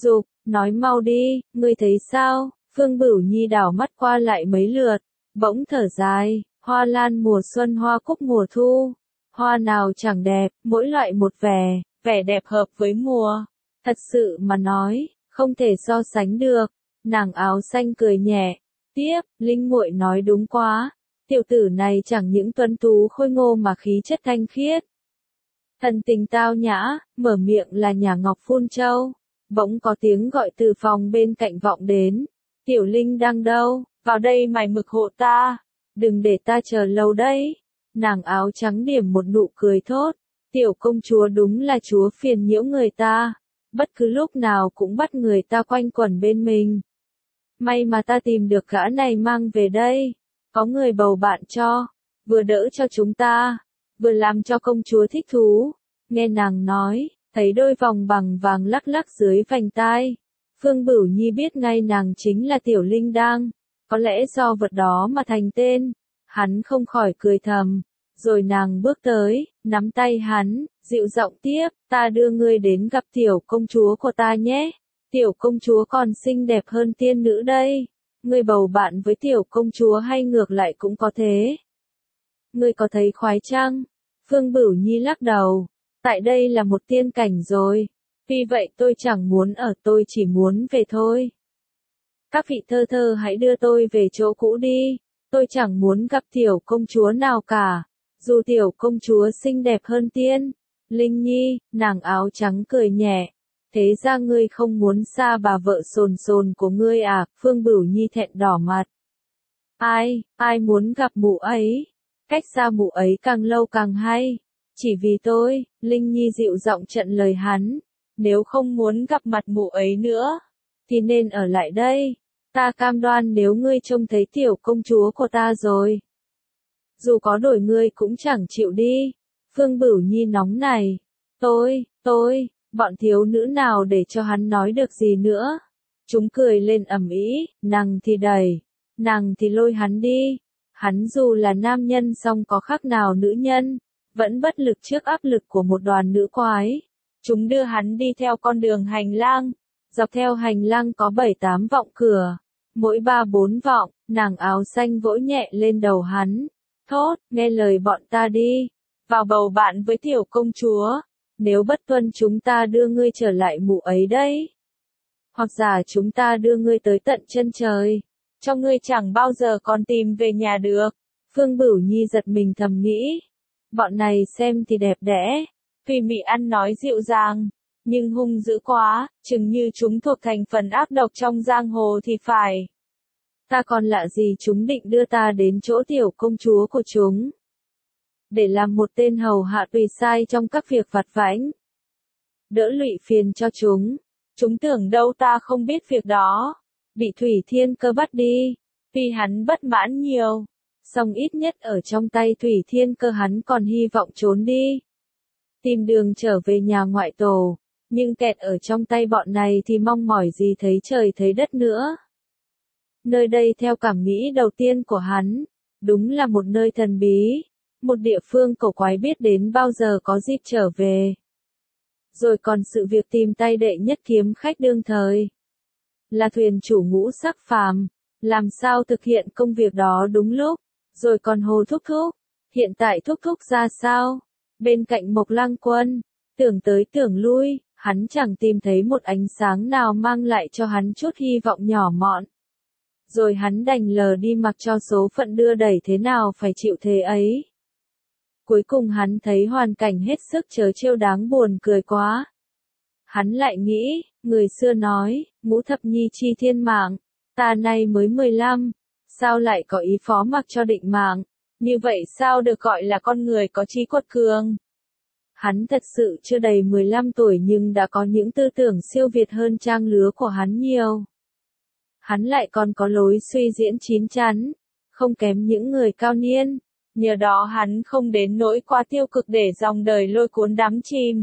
nói mau đi, ngươi thấy sao? Phương Bửu Nhi đảo mắt qua lại mấy lượt, bỗng thở dài, hoa lan mùa xuân hoa cúc mùa thu, hoa nào chẳng đẹp, mỗi loại một vẻ, vẻ đẹp hợp với mùa. Thật sự mà nói, không thể so sánh được. Nàng áo xanh cười nhẹ, tiếp, Linh muội nói đúng quá, tiểu tử này chẳng những tuấn tú khôi ngô mà khí chất thanh khiết. Thần tình tao nhã, mở miệng là nhà Ngọc Phun Châu. Bỗng có tiếng gọi từ phòng bên cạnh vọng đến. Tiểu Linh đang đâu, vào đây mày mực hộ ta, đừng để ta chờ lâu đấy. Nàng áo trắng điểm một nụ cười thốt, tiểu công chúa đúng là chúa phiền nhiễu người ta, bất cứ lúc nào cũng bắt người ta quanh quẩn bên mình. May mà ta tìm được gã này mang về đây, có người bầu bạn cho, vừa đỡ cho chúng ta, vừa làm cho công chúa thích thú. Nghe nàng nói, thấy đôi vòng bằng vàng lắc lắc dưới vành tai. Phương Bửu Nhi biết ngay nàng chính là Tiểu Linh Đang, có lẽ do vật đó mà thành tên, hắn không khỏi cười thầm, rồi nàng bước tới, nắm tay hắn, dịu giọng tiếp, ta đưa ngươi đến gặp tiểu công chúa của ta nhé, tiểu công chúa còn xinh đẹp hơn tiên nữ đây, ngươi bầu bạn với tiểu công chúa hay ngược lại cũng có thế. Ngươi có thấy khoái chăng? Phương Bửu Nhi lắc đầu, tại đây là một tiên cảnh rồi. Vì vậy tôi chẳng muốn ở, tôi chỉ muốn về thôi. Các vị thơ thơ hãy đưa tôi về chỗ cũ đi, tôi chẳng muốn gặp tiểu công chúa nào cả, dù tiểu công chúa xinh đẹp hơn tiên. Linh Nhi, nàng áo trắng cười nhẹ, thế ra ngươi không muốn xa bà vợ sồn sồn của ngươi à? Phương Bửu Nhi thẹn đỏ mặt. Ai muốn gặp mụ ấy? Cách xa mụ ấy càng lâu càng hay. Chỉ vì tôi, Linh Nhi dịu giọng chặn lời hắn. Nếu không muốn gặp mặt mụ ấy nữa, thì nên ở lại đây. Ta cam đoan nếu ngươi trông thấy tiểu công chúa của ta rồi, dù có đổi ngươi cũng chẳng chịu đi. Phương Bửu Nhi nóng này. Tôi, bọn thiếu nữ nào để cho hắn nói được gì nữa. Chúng cười lên ầm ĩ, nàng thì đẩy, nàng thì lôi hắn đi. Hắn dù là nam nhân song có khác nào nữ nhân, vẫn bất lực trước áp lực của một đoàn nữ quái. Chúng đưa hắn đi theo con đường hành lang, dọc theo hành lang có 7-8 vọng cửa, mỗi 3-4 vọng, nàng áo xanh vỗ nhẹ lên đầu hắn, thốt, nghe lời bọn ta đi, vào bầu bạn với tiểu công chúa, nếu bất tuân chúng ta đưa ngươi trở lại mụ ấy đấy. Hoặc giả chúng ta đưa ngươi tới tận chân trời, cho ngươi chẳng bao giờ còn tìm về nhà được. Phương Bửu Nhi giật mình thầm nghĩ, bọn này xem thì đẹp đẽ, tuy mị ăn nói dịu dàng, nhưng hung dữ quá, chừng như chúng thuộc thành phần ác độc trong giang hồ thì phải. Ta còn lạ gì chúng định đưa ta đến chỗ tiểu công chúa của chúng, để làm một tên hầu hạ tùy sai trong các việc vặt vãnh, đỡ lụy phiền cho chúng. Chúng tưởng đâu ta không biết việc đó, bị Thủy Thiên Cơ bắt đi, vì hắn bất mãn nhiều, song ít nhất ở trong tay Thủy Thiên Cơ hắn còn hy vọng trốn đi, tìm đường trở về nhà ngoại tổ, nhưng kẹt ở trong tay bọn này thì mong mỏi gì thấy trời thấy đất nữa. Nơi đây theo cảm nghĩ đầu tiên của hắn, đúng là một nơi thần bí, một địa phương cổ quái biết đến bao giờ có dịp trở về. Rồi còn sự việc tìm tay đệ nhất kiếm khách đương thời, là thuyền chủ ngũ sắc phàm, làm sao thực hiện công việc đó đúng lúc, rồi còn Hồ Thúc Thúc, hiện tại Thúc Thúc ra sao? Bên cạnh Mộc Lăng Quân, tưởng tới tưởng lui, hắn chẳng tìm thấy một ánh sáng nào mang lại cho hắn chút hy vọng nhỏ mọn. Rồi hắn đành lờ đi mặc cho số phận đưa đẩy thế nào phải chịu thế ấy. Cuối cùng hắn thấy hoàn cảnh hết sức trớ trêu đáng buồn cười quá. Hắn lại nghĩ, người xưa nói, ngũ thập nhi chi thiên mạng, ta nay mới 15, sao lại có ý phó mặc cho định mạng, như vậy sao được gọi là con người có trí quật cường. Hắn thật sự chưa đầy 15 tuổi nhưng đã có những tư tưởng siêu việt hơn trang lứa của hắn nhiều. Hắn lại còn có lối suy diễn chín chắn, không kém những người cao niên, nhờ đó hắn không đến nỗi quá tiêu cực để dòng đời lôi cuốn đắm chìm.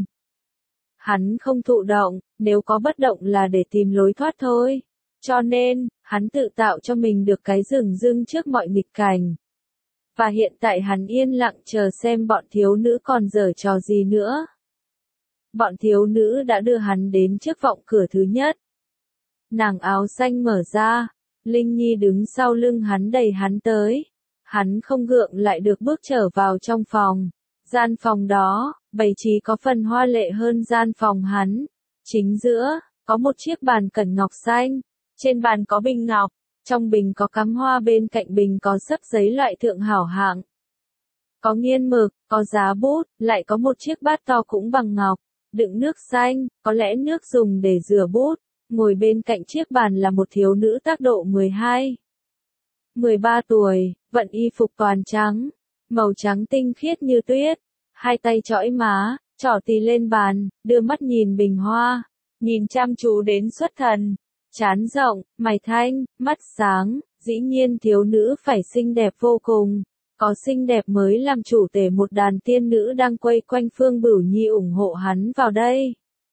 Hắn không thụ động, nếu có bất động là để tìm lối thoát thôi. Cho nên, hắn tự tạo cho mình được cái rừng rưng trước mọi nghịch cảnh. Và hiện tại hắn yên lặng chờ xem bọn thiếu nữ còn giở trò gì nữa. Bọn thiếu nữ đã đưa hắn đến trước vọng cửa thứ nhất. Nàng áo xanh mở ra, Linh Nhi đứng sau lưng hắn đẩy hắn tới. Hắn không gượng lại được bước trở vào trong phòng. Gian phòng đó, bày trí có phần hoa lệ hơn gian phòng hắn. Chính giữa, có một chiếc bàn cẩn ngọc xanh. Trên bàn có bình ngọc, trong bình có cắm hoa, bên cạnh bình có xấp giấy loại thượng hảo hạng. Có nghiên mực, có giá bút, lại có một chiếc bát to cũng bằng ngọc, đựng nước xanh, có lẽ nước dùng để rửa bút. Ngồi bên cạnh chiếc bàn là một thiếu nữ tác độ 12, 13 tuổi, vận y phục toàn trắng, màu trắng tinh khiết như tuyết, hai tay chõi má, trỏ tì lên bàn, đưa mắt nhìn bình hoa, nhìn chăm chú đến xuất thần, trán rộng, mày thanh, mắt sáng, dĩ nhiên thiếu nữ phải xinh đẹp vô cùng. Có xinh đẹp mới làm chủ tể một đàn tiên nữ đang quay quanh Phương Bửu Nhi ủng hộ hắn vào đây.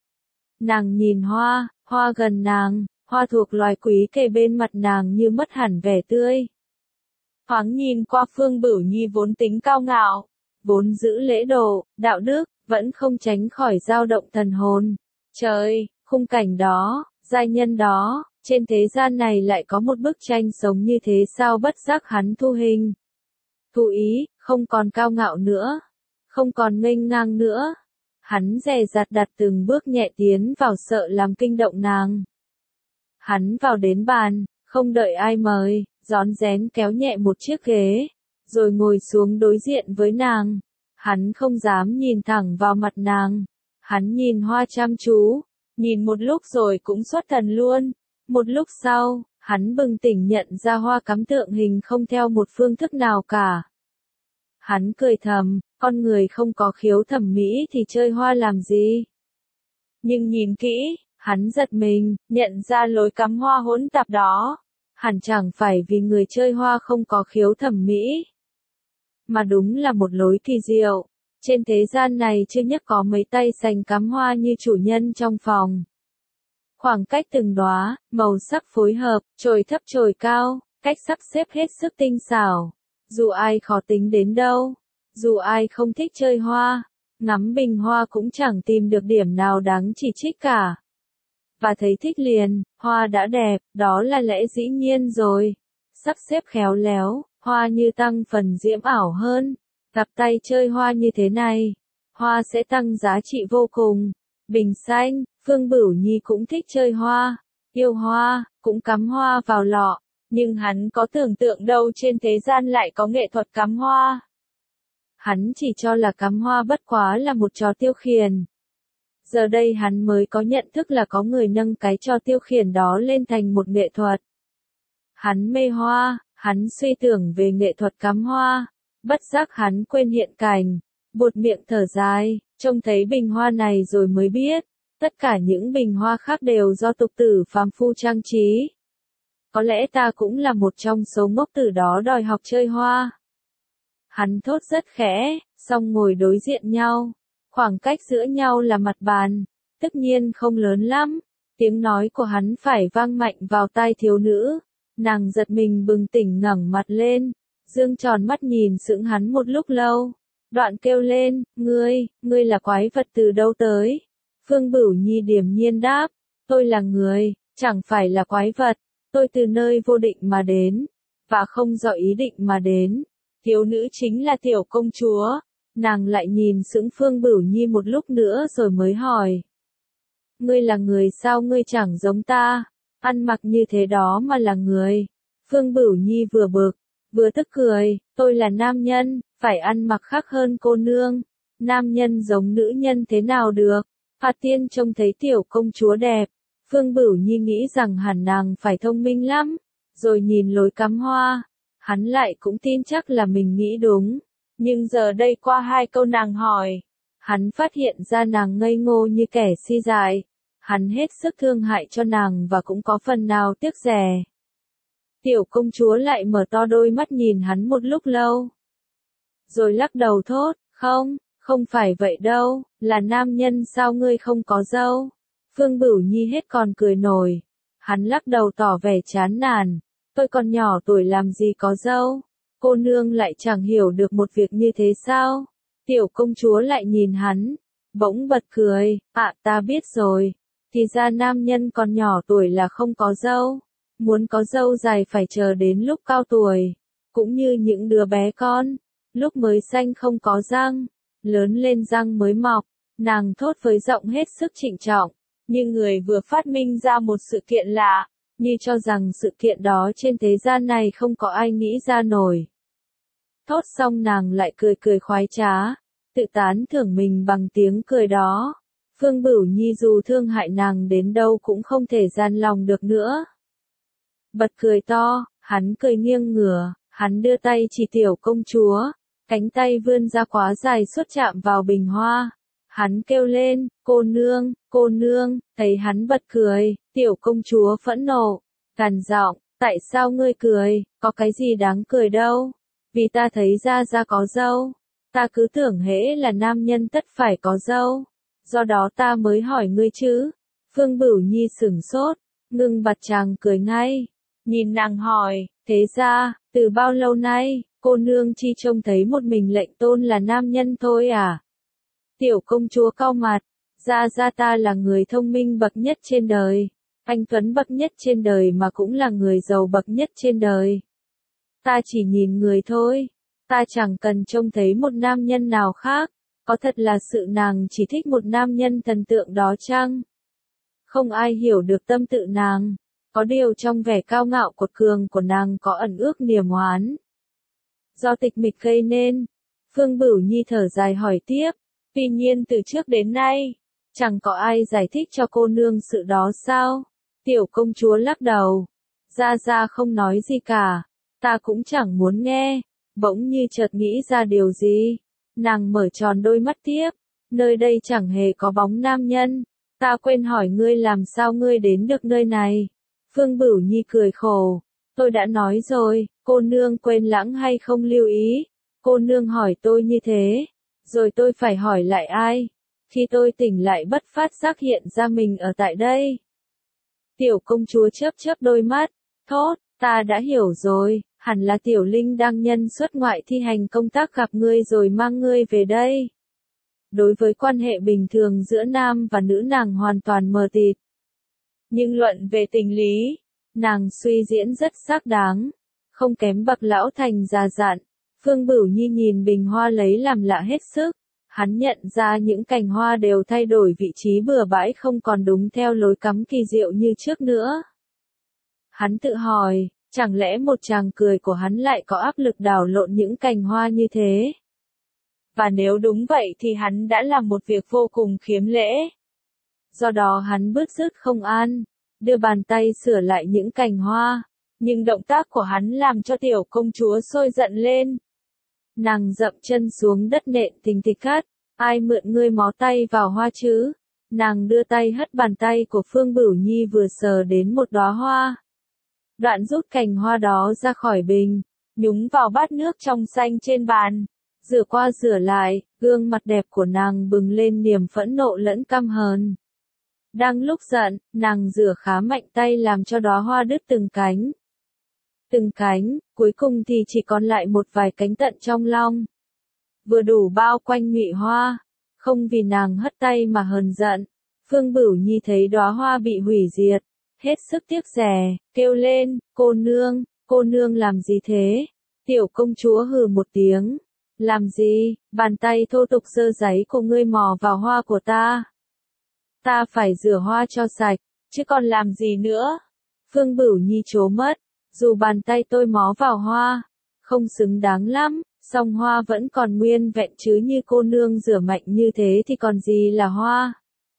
Nàng nhìn hoa, hoa gần nàng, hoa thuộc loài quý kề bên mặt nàng như mất hẳn vẻ tươi. Thoáng nhìn qua Phương Bửu Nhi vốn tính cao ngạo, vốn giữ lễ độ, đạo đức, vẫn không tránh khỏi dao động thần hồn. Trời, khung cảnh đó, giai nhân đó, trên thế gian này lại có một bức tranh sống như thế sao, bất giác hắn thu hình. Thụ ý, không còn cao ngạo nữa, không còn nghênh ngang nữa. Hắn dè dặt đặt từng bước nhẹ tiến vào, sợ làm kinh động nàng. Hắn vào đến bàn, không đợi ai mời, rón rén kéo nhẹ một chiếc ghế, rồi ngồi xuống đối diện với nàng. Hắn không dám nhìn thẳng vào mặt nàng. Hắn nhìn hoa chăm chú, nhìn một lúc rồi cũng xuất thần luôn. Một lúc sau, hắn bừng tỉnh nhận ra hoa cắm tượng hình không theo một phương thức nào cả. Hắn cười thầm, con người không có khiếu thẩm mỹ thì chơi hoa làm gì? Nhưng nhìn kỹ, hắn giật mình, nhận ra lối cắm hoa hỗn tạp đó. Hẳn chẳng phải vì người chơi hoa không có khiếu thẩm mỹ, mà đúng là một lối kỳ diệu. Trên thế gian này chưa nhất có mấy tay sành cắm hoa như chủ nhân trong phòng. Khoảng cách từng đóa, màu sắc phối hợp, chồi thấp chồi cao, cách sắp xếp hết sức tinh xảo. Dù ai khó tính đến đâu, dù ai không thích chơi hoa, ngắm bình hoa cũng chẳng tìm được điểm nào đáng chỉ trích cả. Và thấy thích liền, hoa đã đẹp, đó là lẽ dĩ nhiên rồi. Sắp xếp khéo léo, hoa như tăng phần diễm ảo hơn. Gặp tay chơi hoa như thế này, hoa sẽ tăng giá trị vô cùng. Bình xanh, Phương Bửu Nhi cũng thích chơi hoa, yêu hoa, cũng cắm hoa vào lọ. Nhưng hắn có tưởng tượng đâu trên thế gian lại có nghệ thuật cắm hoa. Hắn chỉ cho là cắm hoa bất quá là một trò tiêu khiển. Giờ đây hắn mới có nhận thức là có người nâng cái trò tiêu khiển đó lên thành một nghệ thuật. Hắn mê hoa, hắn suy tưởng về nghệ thuật cắm hoa. Bất giác hắn quên hiện cảnh, buột miệng thở dài, trông thấy bình hoa này rồi mới biết, tất cả những bình hoa khác đều do tục tử phàm phu trang trí. Có lẽ ta cũng là một trong số ngốc tử đó đòi học chơi hoa. Hắn thốt rất khẽ, xong ngồi đối diện nhau. Khoảng cách giữa nhau là mặt bàn, tất nhiên không lớn lắm. Tiếng nói của hắn phải vang mạnh vào tai thiếu nữ. Nàng giật mình bừng tỉnh ngẩng mặt lên, dương tròn mắt nhìn sững hắn một lúc lâu. Đoạn kêu lên, ngươi là quái vật từ đâu tới? Phương Bửu Nhi điềm nhiên đáp, tôi là người, chẳng phải là quái vật. Tôi từ nơi vô định mà đến, và không do ý định mà đến. Thiếu nữ chính là tiểu công chúa. Nàng lại nhìn sững Phương Bửu Nhi một lúc nữa rồi mới hỏi. Ngươi là người sao, ngươi chẳng giống ta, ăn mặc như thế đó mà là người. Phương Bửu Nhi vừa bực, vừa tức cười, tôi là nam nhân, phải ăn mặc khác hơn cô nương. Nam nhân giống nữ nhân thế nào được? Phạt Tiên trông thấy tiểu công chúa đẹp. Phương Bửu Nhi nghĩ rằng hẳn nàng phải thông minh lắm, rồi nhìn lối cắm hoa, hắn lại cũng tin chắc là mình nghĩ đúng. Nhưng giờ đây qua hai câu nàng hỏi, hắn phát hiện ra nàng ngây ngô như kẻ si dại. Hắn hết sức thương hại cho nàng và cũng có phần nào tiếc rẻ. Tiểu công chúa lại mở to đôi mắt nhìn hắn một lúc lâu. Rồi lắc đầu thốt, không phải vậy đâu, là nam nhân sao ngươi không có dâu? Phương Bửu Nhi hết còn cười nổi. Hắn lắc đầu tỏ vẻ chán nản. Tôi còn nhỏ tuổi làm gì có dâu? Cô nương lại chẳng hiểu được một việc như thế sao? Tiểu công chúa lại nhìn hắn, bỗng bật cười, ta biết rồi. Thì ra nam nhân còn nhỏ tuổi là không có râu. Muốn có râu dài phải chờ đến lúc cao tuổi. Cũng như những đứa bé con. Lúc mới sanh không có răng. Lớn lên răng mới mọc. Nàng thốt với giọng hết sức trịnh trọng. Như người vừa phát minh ra một sự kiện lạ. Như cho rằng sự kiện đó trên thế gian này không có ai nghĩ ra nổi. Thốt xong nàng lại cười cười khoái trá. Tự tán thưởng mình bằng tiếng cười đó. Phương Bửu Nhi dù thương hại nàng đến đâu cũng không thể gian lòng được nữa. Bật cười to, hắn cười nghiêng ngửa, hắn đưa tay chỉ tiểu công chúa, cánh tay vươn ra quá dài suốt chạm vào bình hoa. Hắn kêu lên, cô nương, thấy hắn bật cười, tiểu công chúa phẫn nộ, gằn giọng, tại sao ngươi cười, có cái gì đáng cười đâu, vì ta thấy ra có râu, ta cứ tưởng hễ là nam nhân tất phải có râu. Do đó ta mới hỏi ngươi chứ. Phương Bửu Nhi sửng sốt, ngưng bặt chàng cười ngay. Nhìn nàng hỏi, thế ra, từ bao lâu nay, cô nương chỉ trông thấy một mình lệnh tôn là nam nhân thôi à? Tiểu công chúa cau mặt, ra ta là người thông minh bậc nhất trên đời, anh tuấn bậc nhất trên đời mà cũng là người giàu bậc nhất trên đời. Ta chỉ nhìn người thôi, ta chẳng cần trông thấy một nam nhân nào khác. Có thật là sự nàng chỉ thích một nam nhân thần tượng đó chăng? Không ai hiểu được tâm tự nàng. Có điều trong vẻ cao ngạo cuột cường của nàng có ẩn ước niềm oán. Do tịch mịch gây nên, Phương Bửu Nhi thở dài hỏi tiếp. Tuy nhiên từ trước đến nay, chẳng có ai giải thích cho cô nương sự đó sao? Tiểu công chúa lắc đầu. Ra không nói gì cả. Ta cũng chẳng muốn nghe. Bỗng như chợt nghĩ ra điều gì. Nàng mở tròn đôi mắt tiếp, nơi đây chẳng hề có bóng nam nhân, ta quên hỏi ngươi làm sao ngươi đến được nơi này. Phương Bửu Nhi cười khổ, tôi đã nói rồi, cô nương quên lãng hay không lưu ý, cô nương hỏi tôi như thế, rồi tôi phải hỏi lại ai, khi tôi tỉnh lại bất phát giác hiện ra mình ở tại đây. Tiểu công chúa chớp đôi mắt, thốt, ta đã hiểu rồi. Hẳn là Tiểu Linh đang nhân xuất ngoại thi hành công tác gặp ngươi rồi mang ngươi về đây. Đối với quan hệ bình thường giữa nam và nữ nàng hoàn toàn mờ tịt. Nhưng luận về tình lý, nàng suy diễn rất xác đáng, không kém bậc lão thành già dặn. Phương Bửu Nhi nhìn bình hoa lấy làm lạ hết sức. Hắn nhận ra những cành hoa đều thay đổi vị trí bừa bãi không còn đúng theo lối cắm kỳ diệu như trước nữa. Hắn tự hỏi. Chẳng lẽ một chàng cười của hắn lại có áp lực đảo lộn những cành hoa như thế? Và nếu đúng vậy thì hắn đã làm một việc vô cùng khiếm lễ. Do đó hắn bứt rứt không an, đưa bàn tay sửa lại những cành hoa. Nhưng động tác của hắn làm cho tiểu công chúa sôi giận lên. Nàng dậm chân xuống đất nện thình thịch cắt. Ai mượn ngươi mó tay vào hoa chứ? Nàng đưa tay hất bàn tay của Phương Bửu Nhi vừa sờ đến một đóa hoa. Đoạn rút cành hoa đó ra khỏi bình, nhúng vào bát nước trong xanh trên bàn, rửa qua rửa lại, gương mặt đẹp của nàng bừng lên niềm phẫn nộ lẫn căm hờn. Đang lúc giận, nàng rửa khá mạnh tay làm cho đóa hoa đứt từng cánh. Từng cánh, cuối cùng thì chỉ còn lại một vài cánh tận trong long. Vừa đủ bao quanh nhụy hoa, không vì nàng hất tay mà hờn giận. Phương Bửu Nhi thấy đóa hoa bị hủy diệt. Hết sức tiếc rẻ, kêu lên, cô nương làm gì thế? Tiểu công chúa hừ một tiếng. Làm gì, bàn tay thô tục dơ giấy của ngươi mò vào hoa của ta. Ta phải rửa hoa cho sạch, chứ còn làm gì nữa? Phương Bửu Nhi trố mất, dù bàn tay tôi mó vào hoa, không xứng đáng lắm, song hoa vẫn còn nguyên vẹn chứ như cô nương rửa mạnh như thế thì còn gì là hoa.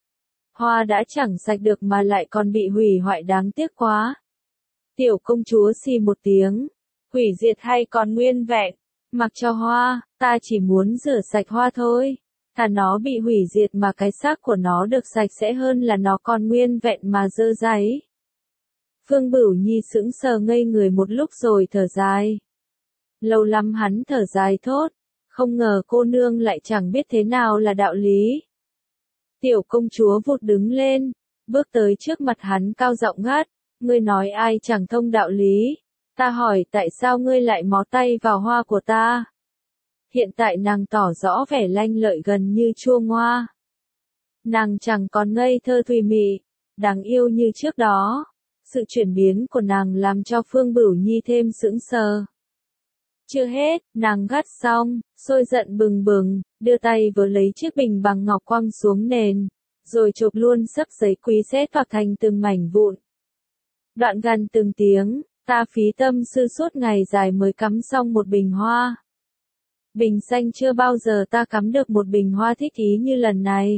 Hoa đã chẳng sạch được mà lại còn bị hủy hoại đáng tiếc quá. Tiểu công chúa xì một tiếng. Hủy diệt hay còn nguyên vẹn? Mặc cho hoa, ta chỉ muốn rửa sạch hoa thôi. Thà nó bị hủy diệt mà cái xác của nó được sạch sẽ hơn là nó còn nguyên vẹn mà dơ dáy. Phương Bửu Nhi sững sờ ngây người một lúc rồi thở dài. Lâu lắm hắn thở dài thốt. Không ngờ cô nương lại chẳng biết thế nào là đạo lý. Tiểu công chúa vụt đứng lên, bước tới trước mặt hắn cao giọng gắt, ngươi nói ai chẳng thông đạo lý, ta hỏi tại sao ngươi lại mó tay vào hoa của ta. Hiện tại nàng tỏ rõ vẻ lanh lợi gần như chua ngoa. Nàng chẳng còn ngây thơ thùy mị, đáng yêu như trước đó. Sự chuyển biến của nàng làm cho Phương Bửu Nhi thêm sững sờ. Chưa hết, nàng gắt xong, sôi giận bừng bừng, đưa tay vừa lấy chiếc bình bằng ngọc quăng xuống nền, rồi chộp luôn xấp giấy quý xếp vào thành từng mảnh vụn. Đoạn gằn từng tiếng, ta phí tâm sư suốt ngày dài mới cắm xong một bình hoa. Bình xanh chưa bao giờ ta cắm được một bình hoa thích ý như lần này.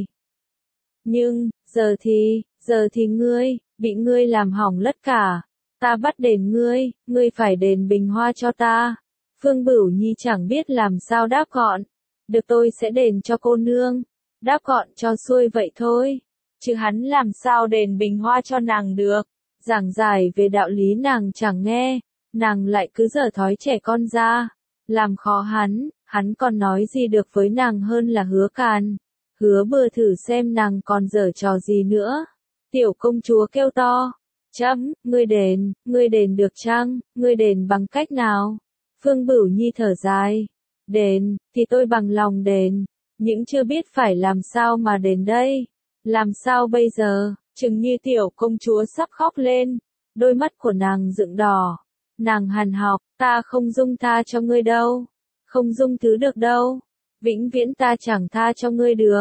Nhưng, giờ thì bị ngươi làm hỏng lất cả. Ta bắt đền ngươi phải đền bình hoa cho ta. Phương Bửu Nhi chẳng biết làm sao đáp gọn. Được tôi sẽ đền cho cô nương. Đáp gọn cho xuôi vậy thôi. Chứ hắn làm sao đền bình hoa cho nàng được. Giảng giải về đạo lý nàng chẳng nghe. Nàng lại cứ giở thói trẻ con ra. Làm khó hắn còn nói gì được với nàng hơn là hứa càn. Hứa bừa thử xem nàng còn giở trò gì nữa. Tiểu công chúa kêu to. Chấm, ngươi đền được chăng, ngươi đền bằng cách nào? Phương Bửu Nhi thở dài. Đền, thì tôi bằng lòng đền. Nhưng chưa biết phải làm sao mà đền đây. Làm sao bây giờ, chừng như tiểu công chúa sắp khóc lên. Đôi mắt của nàng dựng đỏ. Nàng hằn học, ta không dung tha cho ngươi đâu. Không dung thứ được đâu. Vĩnh viễn ta chẳng tha cho ngươi được.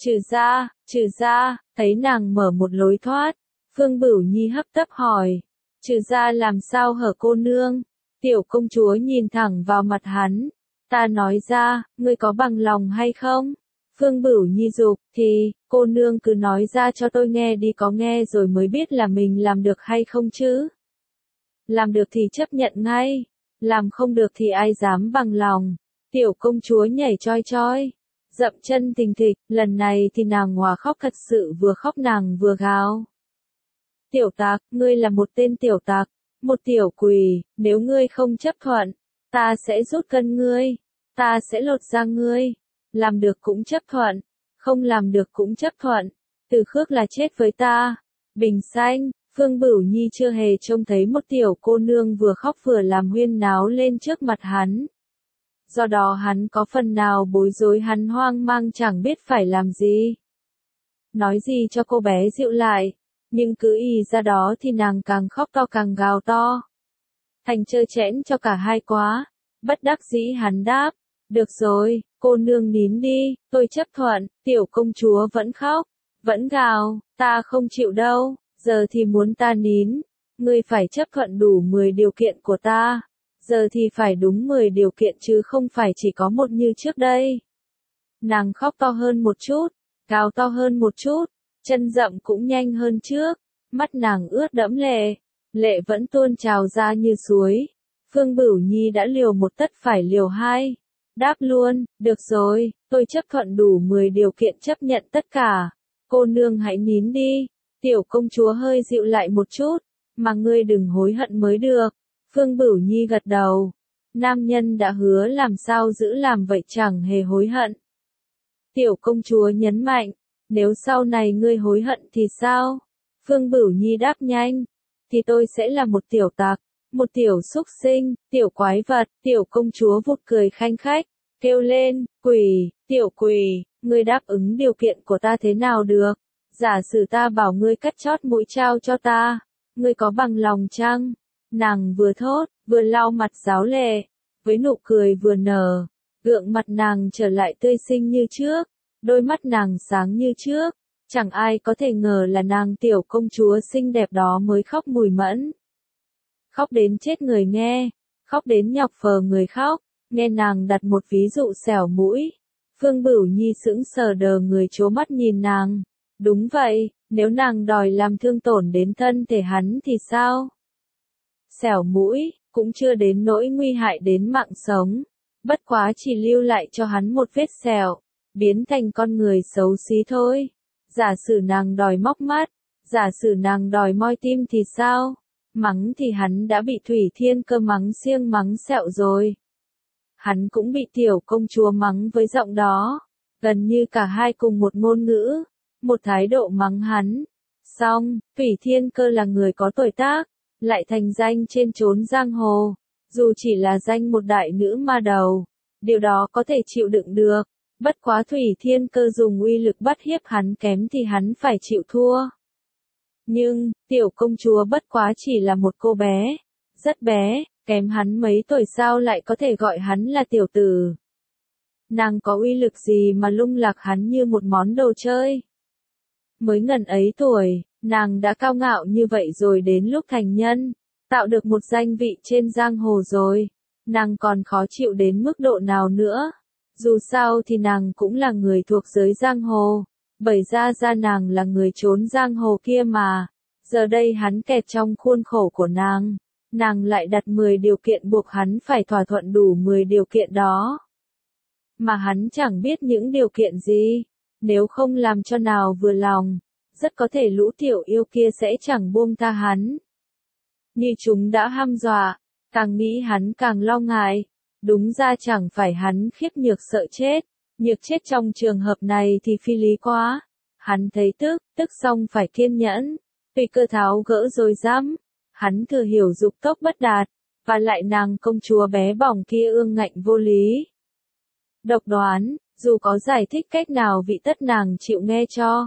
Trừ ra, thấy nàng mở một lối thoát. Phương Bửu Nhi hấp tấp hỏi. Trừ ra làm sao hở cô nương? Tiểu công chúa nhìn thẳng vào mặt hắn. Ta nói ra, ngươi có bằng lòng hay không? Phương Bửu Nhi dục, thì, cô nương cứ nói ra cho tôi nghe đi, có nghe rồi mới biết là mình làm được hay không chứ? Làm được thì chấp nhận ngay. Làm không được thì ai dám bằng lòng. Tiểu công chúa nhảy choi choi. Dậm chân thình thịch, lần này thì nàng hòa khóc thật sự, vừa khóc nàng vừa gào. Tiểu tặc, ngươi là một tên tiểu tặc, một tiểu quỷ, nếu ngươi không chấp thuận, ta sẽ rút cân ngươi, ta sẽ lột da ngươi. Làm được cũng chấp thuận, không làm được cũng chấp thuận, từ khước là chết với ta. Bình xanh, Phương Bửu Nhi chưa hề trông thấy một tiểu cô nương vừa khóc vừa làm huyên náo lên trước mặt hắn. Do đó hắn có phần nào bối rối, hắn hoang mang chẳng biết phải làm gì. Nói gì cho cô bé dịu lại, nhưng cứ ì ra đó thì nàng càng khóc to càng gào to. Thành trơ trẽn cho cả hai quá. Bất đắc dĩ hắn đáp, được rồi, cô nương nín đi, tôi chấp thuận. Tiểu công chúa vẫn khóc, vẫn gào, ta không chịu đâu, giờ thì muốn ta nín. Ngươi phải chấp thuận đủ 10 điều kiện của ta. Giờ thì phải đúng 10 điều kiện chứ không phải chỉ có một như trước đây. Nàng khóc to hơn một chút, gào to hơn một chút, chân dậm cũng nhanh hơn trước, mắt nàng ướt đẫm lệ, lệ vẫn tuôn trào ra như suối. Phương Bửu Nhi đã liều một tất phải liều hai. Đáp luôn, được rồi, tôi chấp thuận đủ 10 điều kiện, chấp nhận tất cả. Cô nương hãy nín đi. Tiểu công chúa hơi dịu lại một chút, mà ngươi đừng hối hận mới được. Phương Bửu Nhi gật đầu. Nam nhân đã hứa làm sao giữ làm vậy, chẳng hề hối hận. Tiểu công chúa nhấn mạnh, nếu sau này ngươi hối hận thì sao? Phương Bửu Nhi đáp nhanh, thì tôi sẽ là một tiểu tặc, một tiểu súc sinh, tiểu quái vật. Tiểu công chúa vụt cười khanh khách, kêu lên, quỷ, tiểu quỷ, ngươi đáp ứng điều kiện của ta thế nào được? Giả sử ta bảo ngươi cắt chót mũi trao cho ta, ngươi có bằng lòng chăng? Nàng vừa thốt, vừa lau mặt ráo lệ, với nụ cười vừa nở, gượng mặt nàng trở lại tươi xinh như trước, đôi mắt nàng sáng như trước. Chẳng ai có thể ngờ là nàng tiểu công chúa xinh đẹp đó mới khóc mùi mẫn. Khóc đến chết người nghe, khóc đến nhọc phờ người khóc, nghe nàng đặt một ví dụ xẻo mũi. Phương Bửu Nhi sững sờ đờ người trố mắt nhìn nàng. Đúng vậy, nếu nàng đòi làm thương tổn đến thân thể hắn thì sao? Xẻo mũi, cũng chưa đến nỗi nguy hại đến mạng sống. Bất quá chỉ lưu lại cho hắn một vết sẹo, biến thành con người xấu xí thôi. Giả sử nàng đòi móc mắt, giả sử nàng đòi moi tim thì sao? Mắng thì hắn đã bị Thủy Thiên Cơ mắng siêng mắng sẹo rồi. Hắn cũng bị tiểu công chúa mắng với giọng đó. Gần như cả hai cùng một ngôn ngữ, một thái độ mắng hắn. Xong, Thủy Thiên Cơ là người có tuổi tác, lại thành danh trên chốn giang hồ. Dù chỉ là danh một đại nữ ma đầu, điều đó có thể chịu đựng được. Bất quá Thủy Thiên Cơ dùng uy lực bắt hiếp hắn kém thì hắn phải chịu thua. Nhưng, tiểu công chúa bất quá chỉ là một cô bé. Rất bé, kém hắn mấy tuổi sao lại có thể gọi hắn là tiểu tử. Nàng có uy lực gì mà lung lạc hắn như một món đồ chơi. Mới ngần ấy tuổi, nàng đã cao ngạo như vậy rồi đến lúc thành nhân, tạo được một danh vị trên giang hồ rồi. Nàng còn khó chịu đến mức độ nào nữa. Dù sao thì nàng cũng là người thuộc giới giang hồ. Bởi ra nàng là người trốn giang hồ kia mà. Giờ đây hắn kẹt trong khuôn khổ của nàng. Nàng lại đặt 10 điều kiện buộc hắn phải thỏa thuận đủ 10 điều kiện đó. Mà hắn chẳng biết những điều kiện gì. Nếu không làm cho nào vừa lòng, rất có thể lũ tiểu yêu kia sẽ chẳng buông tha hắn. Như chúng đã hăm dọa, càng nghĩ hắn càng lo ngại. Đúng ra chẳng phải hắn khiếp nhược sợ chết. Nhược chết trong trường hợp này thì phi lý quá. Hắn thấy tức xong phải kiên nhẫn. Tùy cơ tháo gỡ rồi dám. Hắn thừa hiểu dục tốc bất đạt. Và lại nàng công chúa bé bỏng kia ương ngạnh vô lý. Độc đoán, dù có giải thích cách nào vị tất nàng chịu nghe cho.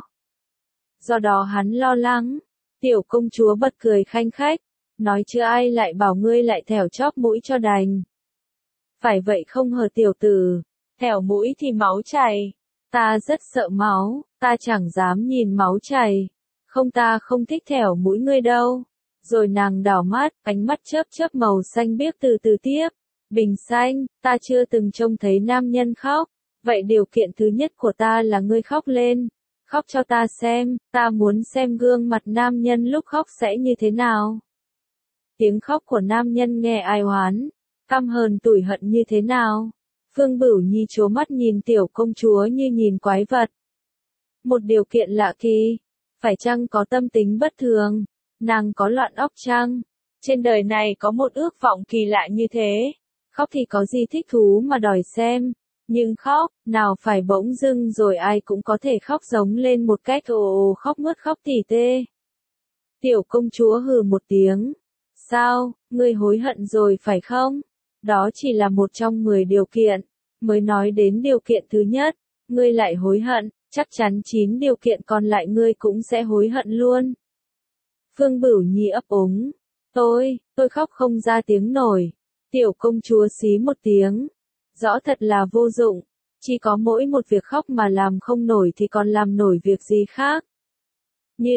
Do đó hắn lo lắng. Tiểu công chúa bật cười khanh khách. Nói chứ ai lại bảo ngươi lại thèo chóp mũi cho đành. Phải vậy không hờ tiểu tử. Thèo mũi thì máu chảy. Ta rất sợ máu, ta chẳng dám nhìn máu chảy. Không, ta không thích thèo mũi ngươi đâu. Rồi nàng đảo mắt, ánh mắt chớp màu xanh biếc từ từ tiếp. Bình xanh, ta chưa từng trông thấy nam nhân khóc. Vậy điều kiện thứ nhất của ta là ngươi khóc lên. Khóc cho ta xem, ta muốn xem gương mặt nam nhân lúc khóc sẽ như thế nào. Tiếng khóc của nam nhân nghe ai oán, căm hờn tủi hận như thế nào. Phương Bửu Nhi trố mắt nhìn tiểu công chúa như nhìn quái vật. Một điều kiện lạ kỳ, phải chăng có tâm tính bất thường, nàng có loạn óc chăng? Trên đời này có một ước vọng kỳ lạ như thế. Khóc thì có gì thích thú mà đòi xem. Nhưng khóc, nào phải bỗng dưng rồi ai cũng có thể khóc giống lên một cách ồ khóc mướt khóc tỉ tê. Tiểu công chúa hừ một tiếng. Sao, ngươi hối hận rồi phải không? Đó chỉ là một trong 10 điều kiện. Mới nói đến điều kiện thứ nhất, ngươi lại hối hận, chắc chắn 9 điều kiện còn lại ngươi cũng sẽ hối hận luôn. Phương Bửu Nhi ấp úng. Tôi khóc không ra tiếng nổi. Tiểu công chúa xí một tiếng. Rõ thật là vô dụng. Chỉ có mỗi một việc khóc mà làm không nổi thì còn làm nổi việc gì khác. Như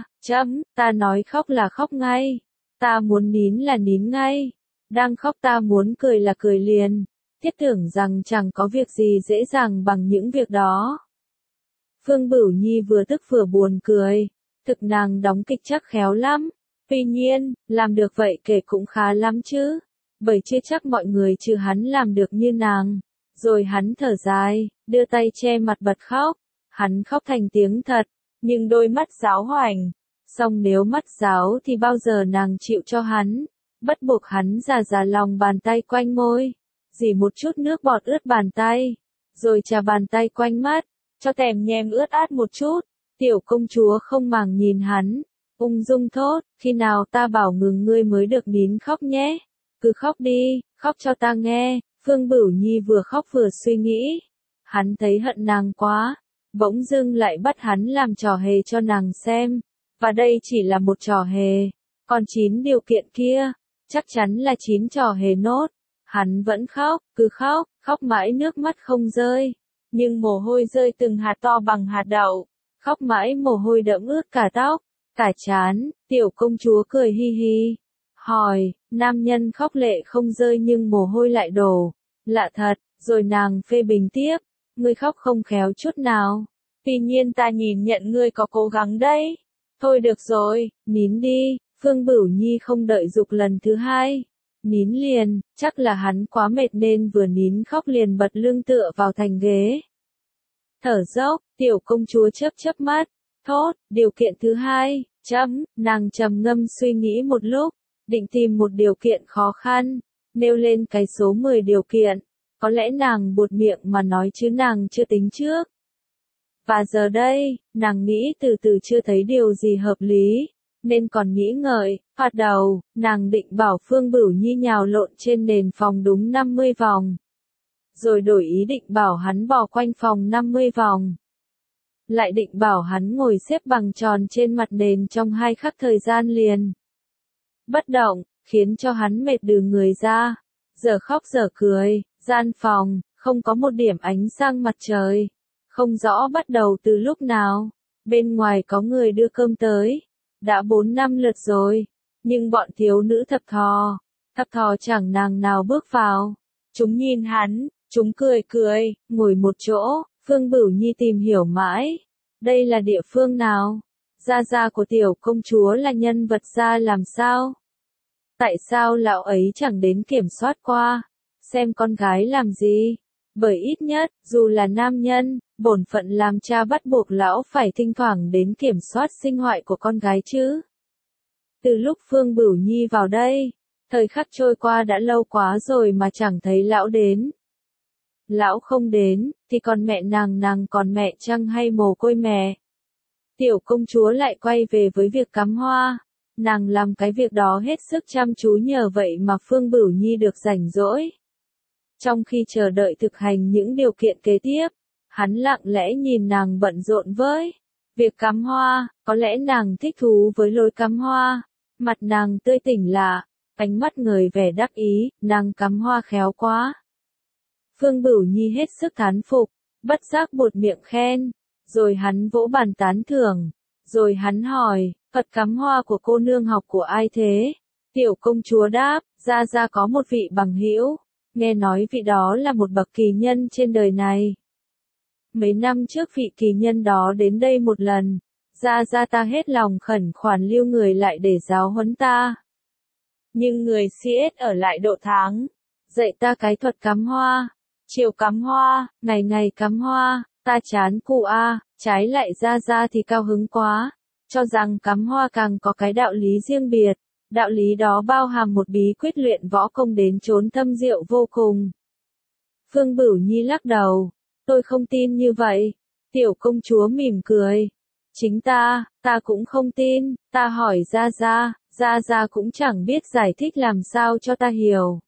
ta nói khóc là khóc ngay. Ta muốn nín là nín ngay. Đang khóc ta muốn cười là cười liền. Thiết tưởng rằng chẳng có việc gì dễ dàng bằng những việc đó. Phương Bửu Nhi vừa tức vừa buồn cười. Thực nàng đóng kịch chắc khéo lắm. Tuy nhiên, làm được vậy kể cũng khá lắm chứ. Bởi chưa chắc mọi người trừ hắn làm được như nàng. Rồi hắn thở dài, đưa tay che mặt bật khóc. Hắn khóc thành tiếng thật, nhưng đôi mắt giáo hoành. Song nếu mắt giáo thì bao giờ nàng chịu cho hắn. Bắt buộc hắn già lòng bàn tay quanh môi. Dì một chút nước bọt ướt bàn tay. Rồi chà bàn tay quanh mắt. Cho tèm nhem ướt át một chút. Tiểu công chúa không màng nhìn hắn. Ung dung thốt, khi nào ta bảo ngừng ngươi mới được nín khóc nhé. Cứ khóc đi, khóc cho ta nghe. Phương Bửu Nhi vừa khóc vừa suy nghĩ. Hắn thấy hận nàng quá. Bỗng dưng lại bắt hắn làm trò hề cho nàng xem. Và đây chỉ là một trò hề. Còn 9 điều kiện kia, chắc chắn là 9 trò hề nốt. Hắn vẫn khóc, cứ khóc, khóc mãi nước mắt không rơi. Nhưng mồ hôi rơi từng hạt to bằng hạt đậu. Khóc mãi mồ hôi đẫm ướt cả tóc, cả trán. Tiểu công chúa cười hi hi. Hỏi, nam nhân khóc lệ không rơi nhưng mồ hôi lại đổ. Lạ thật, rồi nàng phê bình tiếp. Ngươi khóc không khéo chút nào. Tuy nhiên ta nhìn nhận ngươi có cố gắng đấy. Thôi được rồi, nín đi. Phương Bửu Nhi không đợi giục lần thứ hai. Nín liền, chắc là hắn quá mệt nên vừa nín khóc liền bật lưng tựa vào thành ghế. Thở dốc, tiểu công chúa chớp mắt. Thốt, điều kiện thứ hai, nàng trầm ngâm suy nghĩ một lúc. Định tìm một điều kiện khó khăn. Nêu lên cái số 10 điều kiện. Có lẽ nàng buột miệng mà nói chứ nàng chưa tính trước. Và giờ đây, nàng nghĩ từ từ chưa thấy điều gì hợp lý. Nên còn nghĩ ngợi, hoạt đầu, nàng định bảo Phương Bửu Nhi nhào lộn trên nền phòng đúng 50 vòng. Rồi đổi ý định bảo hắn bò quanh phòng 50 vòng. lại định bảo hắn ngồi xếp bằng tròn trên mặt nền trong 2 khắc thời gian liền. Bất động, khiến cho hắn mệt đừ người ra, giờ khóc giờ cười, gian phòng, không có một điểm ánh sang mặt trời. Không rõ bắt đầu từ lúc nào, bên ngoài có người đưa cơm tới, đã 4-5 lượt rồi, nhưng bọn thiếu nữ thập thò chẳng nàng nào bước vào. Chúng nhìn hắn, chúng cười cười, ngồi một chỗ, Phương Bửu Nhi tìm hiểu mãi. Đây là địa phương nào? Gia gia của tiểu công chúa là nhân vật gia làm sao? Tại sao lão ấy chẳng đến kiểm soát qua, xem con gái làm gì? Bởi ít nhất, dù là nam nhân, bổn phận làm cha bắt buộc lão phải thỉnh thoảng đến kiểm soát sinh hoạt của con gái chứ. Từ lúc Phương Bửu Nhi vào đây, thời khắc trôi qua đã lâu quá rồi mà chẳng thấy lão đến. Lão không đến, thì còn mẹ nàng còn mẹ chăng hay mồ côi mẹ? Tiểu công chúa lại quay về với việc cắm hoa. Nàng làm cái việc đó hết sức chăm chú, nhờ vậy mà Phương Bửu Nhi được rảnh rỗi. Trong khi chờ đợi thực hành những điều kiện kế tiếp, hắn lặng lẽ nhìn nàng bận rộn với việc cắm hoa. Có lẽ nàng thích thú với lối cắm hoa. Mặt nàng tươi tỉnh lạ, ánh mắt ngời vẻ đắc ý, nàng cắm hoa khéo quá. Phương Bửu Nhi hết sức thán phục, bất giác buột miệng khen, rồi hắn vỗ bàn tán thưởng, rồi hắn hỏi, Phật cắm hoa của cô nương học của ai thế? Tiểu công chúa đáp, gia có một vị bằng hữu, nghe nói vị đó là một bậc kỳ nhân trên đời này. Mấy năm trước vị kỳ nhân đó đến đây một lần, gia ta hết lòng khẩn khoản lưu người lại để giáo huấn ta. Nhưng người CS ở lại độ tháng, dạy ta cái thuật cắm hoa, chiều cắm hoa, ngày ngày cắm hoa, ta chán cụ a, trái lại gia thì cao hứng quá, cho rằng cắm hoa càng có cái đạo lý riêng biệt, đạo lý đó bao hàm một bí quyết luyện võ công đến chốn thâm diệu vô cùng. Phương Bửu Nhi lắc đầu, tôi không tin như vậy. Tiểu công chúa mỉm cười, chính ta cũng không tin, ta hỏi gia cũng chẳng biết giải thích làm sao cho ta hiểu.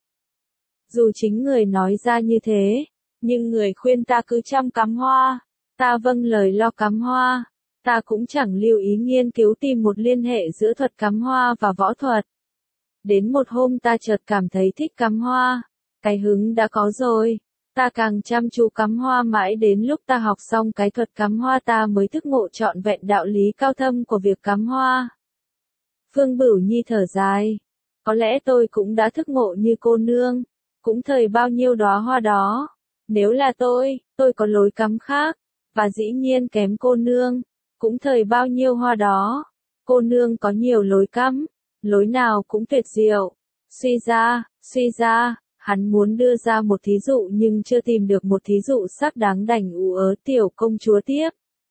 Dù chính người nói ra như thế, nhưng người khuyên ta cứ chăm cắm hoa, ta vâng lời lo cắm hoa, ta cũng chẳng lưu ý nghiên cứu tìm một liên hệ giữa thuật cắm hoa và võ thuật. Đến một hôm ta chợt cảm thấy thích cắm hoa, cái hứng đã có rồi, ta càng chăm chú cắm hoa mãi đến lúc ta học xong cái thuật cắm hoa ta mới thức ngộ trọn vẹn đạo lý cao thâm của việc cắm hoa. Phương Bửu Nhi thở dài, có lẽ tôi cũng đã thức ngộ như cô nương, cũng thời bao nhiêu đóa hoa đó. Nếu là tôi có lối cắm khác, và dĩ nhiên kém cô nương, cũng thời bao nhiêu hoa đó. Cô nương có nhiều lối cắm, lối nào cũng tuyệt diệu. Suy ra, hắn muốn đưa ra một thí dụ nhưng chưa tìm được một thí dụ sắc đáng đành ú ớ. Tiểu công chúa tiếp.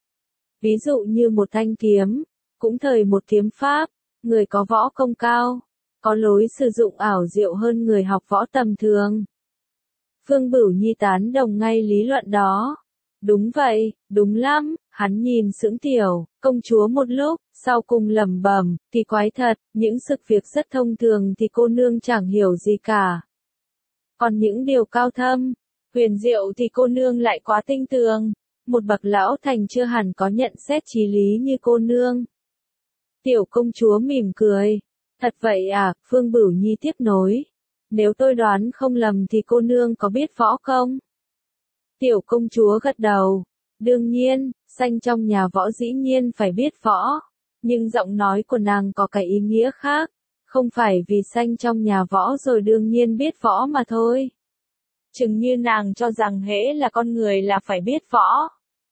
Ví dụ như một thanh kiếm, cũng thời một kiếm pháp, người có võ công cao, có lối sử dụng ảo diệu hơn người học võ tầm thường. Phương Bửu Nhi tán đồng ngay lý luận đó. Đúng vậy, đúng lắm, hắn nhìn sững tiểu công chúa một lúc, sau cùng lẩm bẩm, thì quái thật, những sự việc rất thông thường thì cô nương chẳng hiểu gì cả. Còn những điều cao thâm, huyền diệu thì cô nương lại quá tinh tường, một bậc lão thành chưa hẳn có nhận xét chí lý như cô nương. Tiểu công chúa mỉm cười, thật vậy à? Phương Bửu Nhi tiếp nối. Nếu tôi đoán không lầm thì cô nương có biết võ công? Tiểu công chúa gật đầu. Đương nhiên, sanh trong nhà võ dĩ nhiên phải biết võ. Nhưng giọng nói của nàng có cái ý nghĩa khác. Không phải vì sanh trong nhà võ rồi đương nhiên biết võ mà thôi. Chừng như nàng cho rằng hễ là con người là phải biết võ.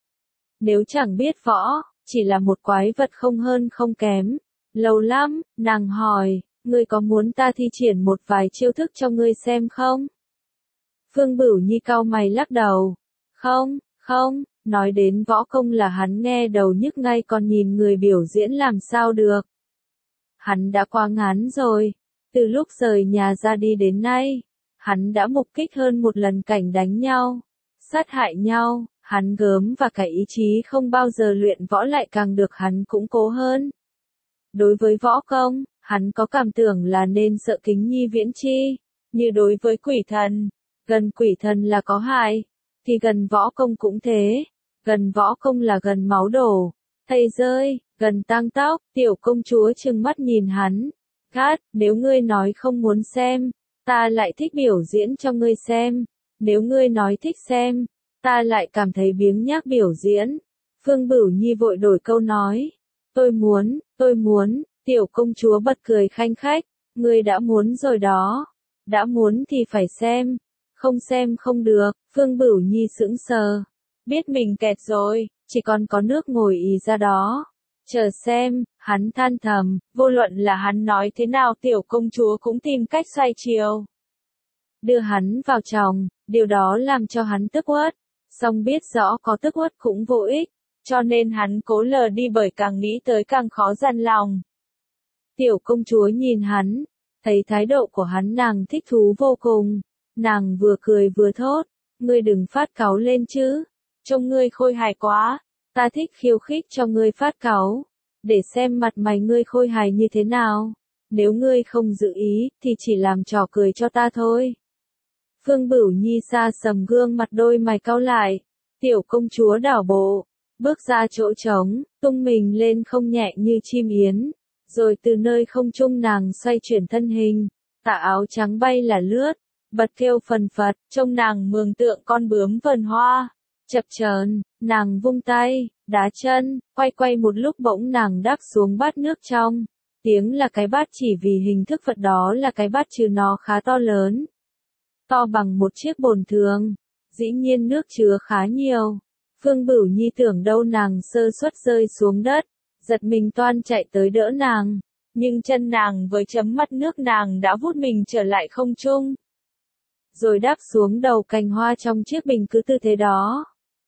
Nếu chẳng biết võ, chỉ là một quái vật không hơn không kém. Lâu lắm, nàng hỏi. Ngươi có muốn ta thi triển một vài chiêu thức cho ngươi xem không? Phương Bửu Nhi cau mày lắc đầu. Không, nói đến võ công là hắn nghe đầu nhức ngay, còn nhìn người biểu diễn làm sao được. Hắn đã quá ngán rồi. Từ lúc rời nhà ra đi đến nay, hắn đã mục kích hơn một lần cảnh đánh nhau, sát hại nhau, hắn gớm và cái ý chí không bao giờ luyện võ lại càng được hắn củng cố hơn. Đối với võ công, hắn có cảm tưởng là nên sợ kính nhi viễn chi, như đối với quỷ thần, gần quỷ thần là có hại, thì gần võ công cũng thế, gần võ công là gần máu đổ, thây rơi, gần tang tóc, tiểu công chúa trừng mắt nhìn hắn. Cát, nếu ngươi nói không muốn xem, ta lại thích biểu diễn cho ngươi xem, nếu ngươi nói thích xem, ta lại cảm thấy biếng nhác biểu diễn. Phương Bửu Nhi vội đổi câu nói, tôi muốn, tiểu công chúa bật cười khanh khách, ngươi đã muốn rồi đó, đã muốn thì phải xem không được. Phương Bửu Nhi sững sờ, biết mình kẹt rồi, chỉ còn có nước ngồi ì ra đó. Chờ xem, hắn than thầm, vô luận là hắn nói thế nào tiểu công chúa cũng tìm cách xoay chiều. Đưa hắn vào chồng, điều đó làm cho hắn tức uất, song biết rõ có tức uất cũng vô ích, cho nên hắn cố lờ đi bởi càng nghĩ tới càng khó dằn lòng. Tiểu công chúa nhìn hắn, thấy thái độ của hắn nàng thích thú vô cùng, nàng vừa cười vừa thốt, ngươi đừng phát cáu lên chứ, trông ngươi khôi hài quá, ta thích khiêu khích cho ngươi phát cáu, để xem mặt mày ngươi khôi hài như thế nào, nếu ngươi không giữ ý thì chỉ làm trò cười cho ta thôi. Phương Bửu Nhi xa sầm gương mặt đôi mày cau lại, tiểu công chúa đảo bộ, bước ra chỗ trống, tung mình lên không nhẹ như chim yến, rồi từ nơi không trung nàng xoay chuyển thân hình, tà áo trắng bay là lướt, bật kêu phần phật, trông nàng mường tượng con bướm vườn hoa. Chập chờn, nàng vung tay, đá chân, quay một lúc bỗng nàng đáp xuống bát nước trong. Tiếng là cái bát chỉ vì hình thức vật đó là cái bát chứ nó khá to lớn. To bằng một chiếc bồn thường. Dĩ nhiên nước chứa khá nhiều. Phương Bửu Nhi tưởng đâu nàng sơ suất rơi xuống đất, giật mình toan chạy tới đỡ nàng. Nhưng chân nàng với chấm mắt nước nàng đã vút mình trở lại không trung. Rồi đáp xuống đầu cành hoa trong chiếc bình cứ tư thế đó.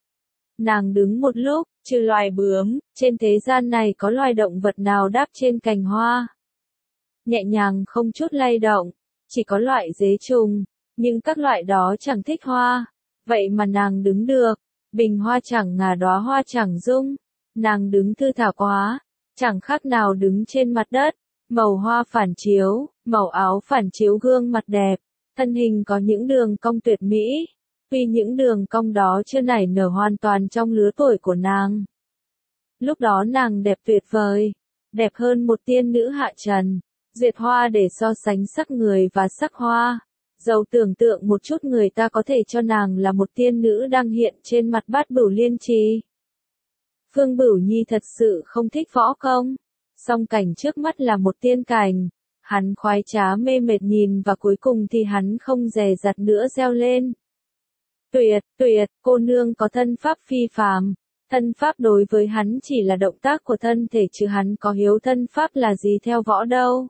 Nàng đứng một lúc, trừ loài bướm, trên thế gian này có loài động vật nào đáp trên cành hoa. Nhẹ nhàng không chút lay động, chỉ có loại dế trùng, nhưng các loại đó chẳng thích hoa. Vậy mà nàng đứng được, bình hoa chẳng ngả đóa hoa chẳng rung, nàng đứng thư thả quá, chẳng khác nào đứng trên mặt đất, màu hoa phản chiếu, màu áo phản chiếu gương mặt đẹp, thân hình có những đường cong tuyệt mỹ. Tuy những đường cong đó chưa nảy nở hoàn toàn trong lứa tuổi của nàng. Lúc đó nàng đẹp tuyệt vời, đẹp hơn một tiên nữ hạ trần, duyệt hoa để so sánh sắc người và sắc hoa. Dẫu tưởng tượng một chút người ta có thể cho nàng là một tiên nữ đang hiện trên mặt bát Bửu Liên Trì. Phương Bửu Nhi thật sự không thích võ công, song cảnh trước mắt là một tiên cảnh. Hắn khoái trá mê mệt nhìn và cuối cùng thì hắn không dè dặt nữa reo lên. Tuyệt, cô nương có thân pháp phi phàm. Thân pháp đối với hắn chỉ là động tác của thân thể chứ hắn có hiếu thân pháp là gì theo võ đâu.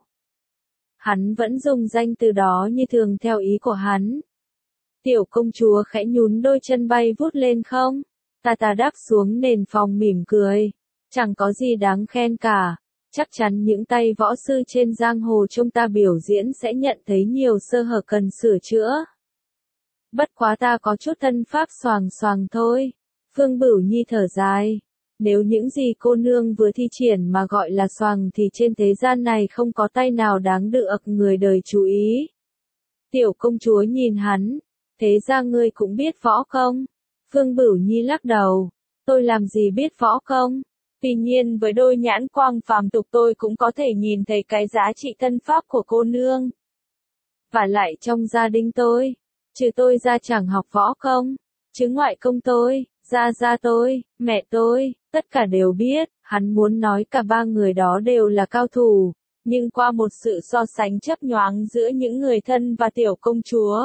Hắn vẫn dùng danh từ đó như thường theo ý của hắn. Tiểu công chúa khẽ nhún đôi chân bay vút lên không. Ta đáp xuống nền phòng mỉm cười. Chẳng có gì đáng khen cả. Chắc chắn những tay võ sư trên giang hồ chúng ta biểu diễn sẽ nhận thấy nhiều sơ hở cần sửa chữa. Bất quá ta có chút thân pháp xoàng xoàng thôi. Phương Bửu Nhi thở dài. Nếu những gì cô nương vừa thi triển mà gọi là xoàng thì trên thế gian này không có tay nào đáng được người đời chú ý. Tiểu công chúa nhìn hắn. Thế ra ngươi cũng biết võ công. Phương Bửu Nhi lắc đầu. Tôi làm gì biết võ công. Tuy nhiên với đôi nhãn quang phàm tục tôi cũng có thể nhìn thấy cái giá trị thân pháp của cô nương. Và lại trong gia đình tôi, trừ tôi ra chẳng học võ công, chứ ngoại công tôi, gia tôi, mẹ tôi, tất cả đều biết. Hắn muốn nói cả ba người đó đều là cao thủ, nhưng qua một sự so sánh chấp nhoáng giữa những người thân và tiểu công chúa,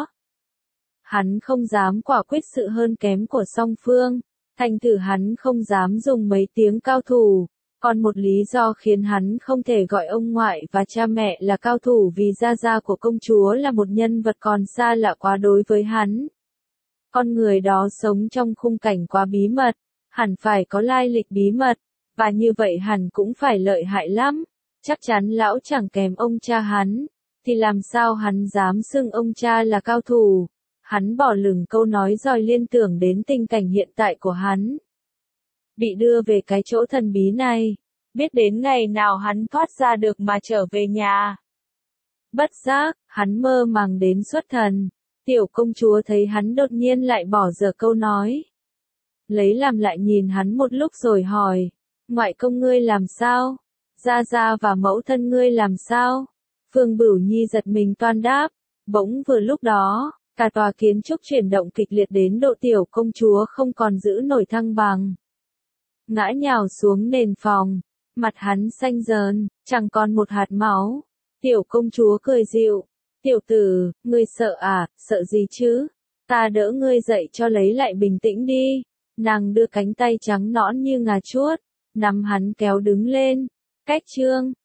hắn không dám quả quyết sự hơn kém của song phương. Thành thử hắn không dám dùng mấy tiếng cao thủ, còn một lý do khiến hắn không thể gọi ông ngoại và cha mẹ là cao thủ vì gia của công chúa là một nhân vật còn xa lạ quá đối với hắn. Con người đó sống trong khung cảnh quá bí mật, hẳn phải có lai lịch bí mật, và như vậy hẳn cũng phải lợi hại lắm. Chắc chắn lão chẳng kém ông cha hắn, thì làm sao hắn dám xưng ông cha là cao thủ. Hắn bỏ lửng câu nói rồi liên tưởng đến tình cảnh hiện tại của hắn. Bị đưa về cái chỗ thần bí này, biết đến ngày nào hắn thoát ra được mà trở về nhà. Bất giác, hắn mơ màng đến xuất thần. Tiểu công chúa thấy hắn đột nhiên lại bỏ dở câu nói. lấy làm lại nhìn hắn một lúc rồi hỏi, ngoại công ngươi làm sao? Gia Gia và mẫu thân ngươi làm sao? Phương Bửu Nhi giật mình toan đáp, bỗng vừa lúc đó, cả tòa kiến trúc chuyển động kịch liệt đến độ tiểu công chúa không còn giữ nổi thăng bằng. Ngã nhào xuống nền phòng, mặt hắn xanh dờn, chẳng còn một hạt máu. Tiểu công chúa cười dịu, tiểu tử, ngươi sợ à, sợ gì chứ? Ta đỡ ngươi dậy cho lấy lại bình tĩnh đi. Nàng đưa cánh tay trắng nõn như ngà chuốt, nắm hắn kéo đứng lên. Cách chương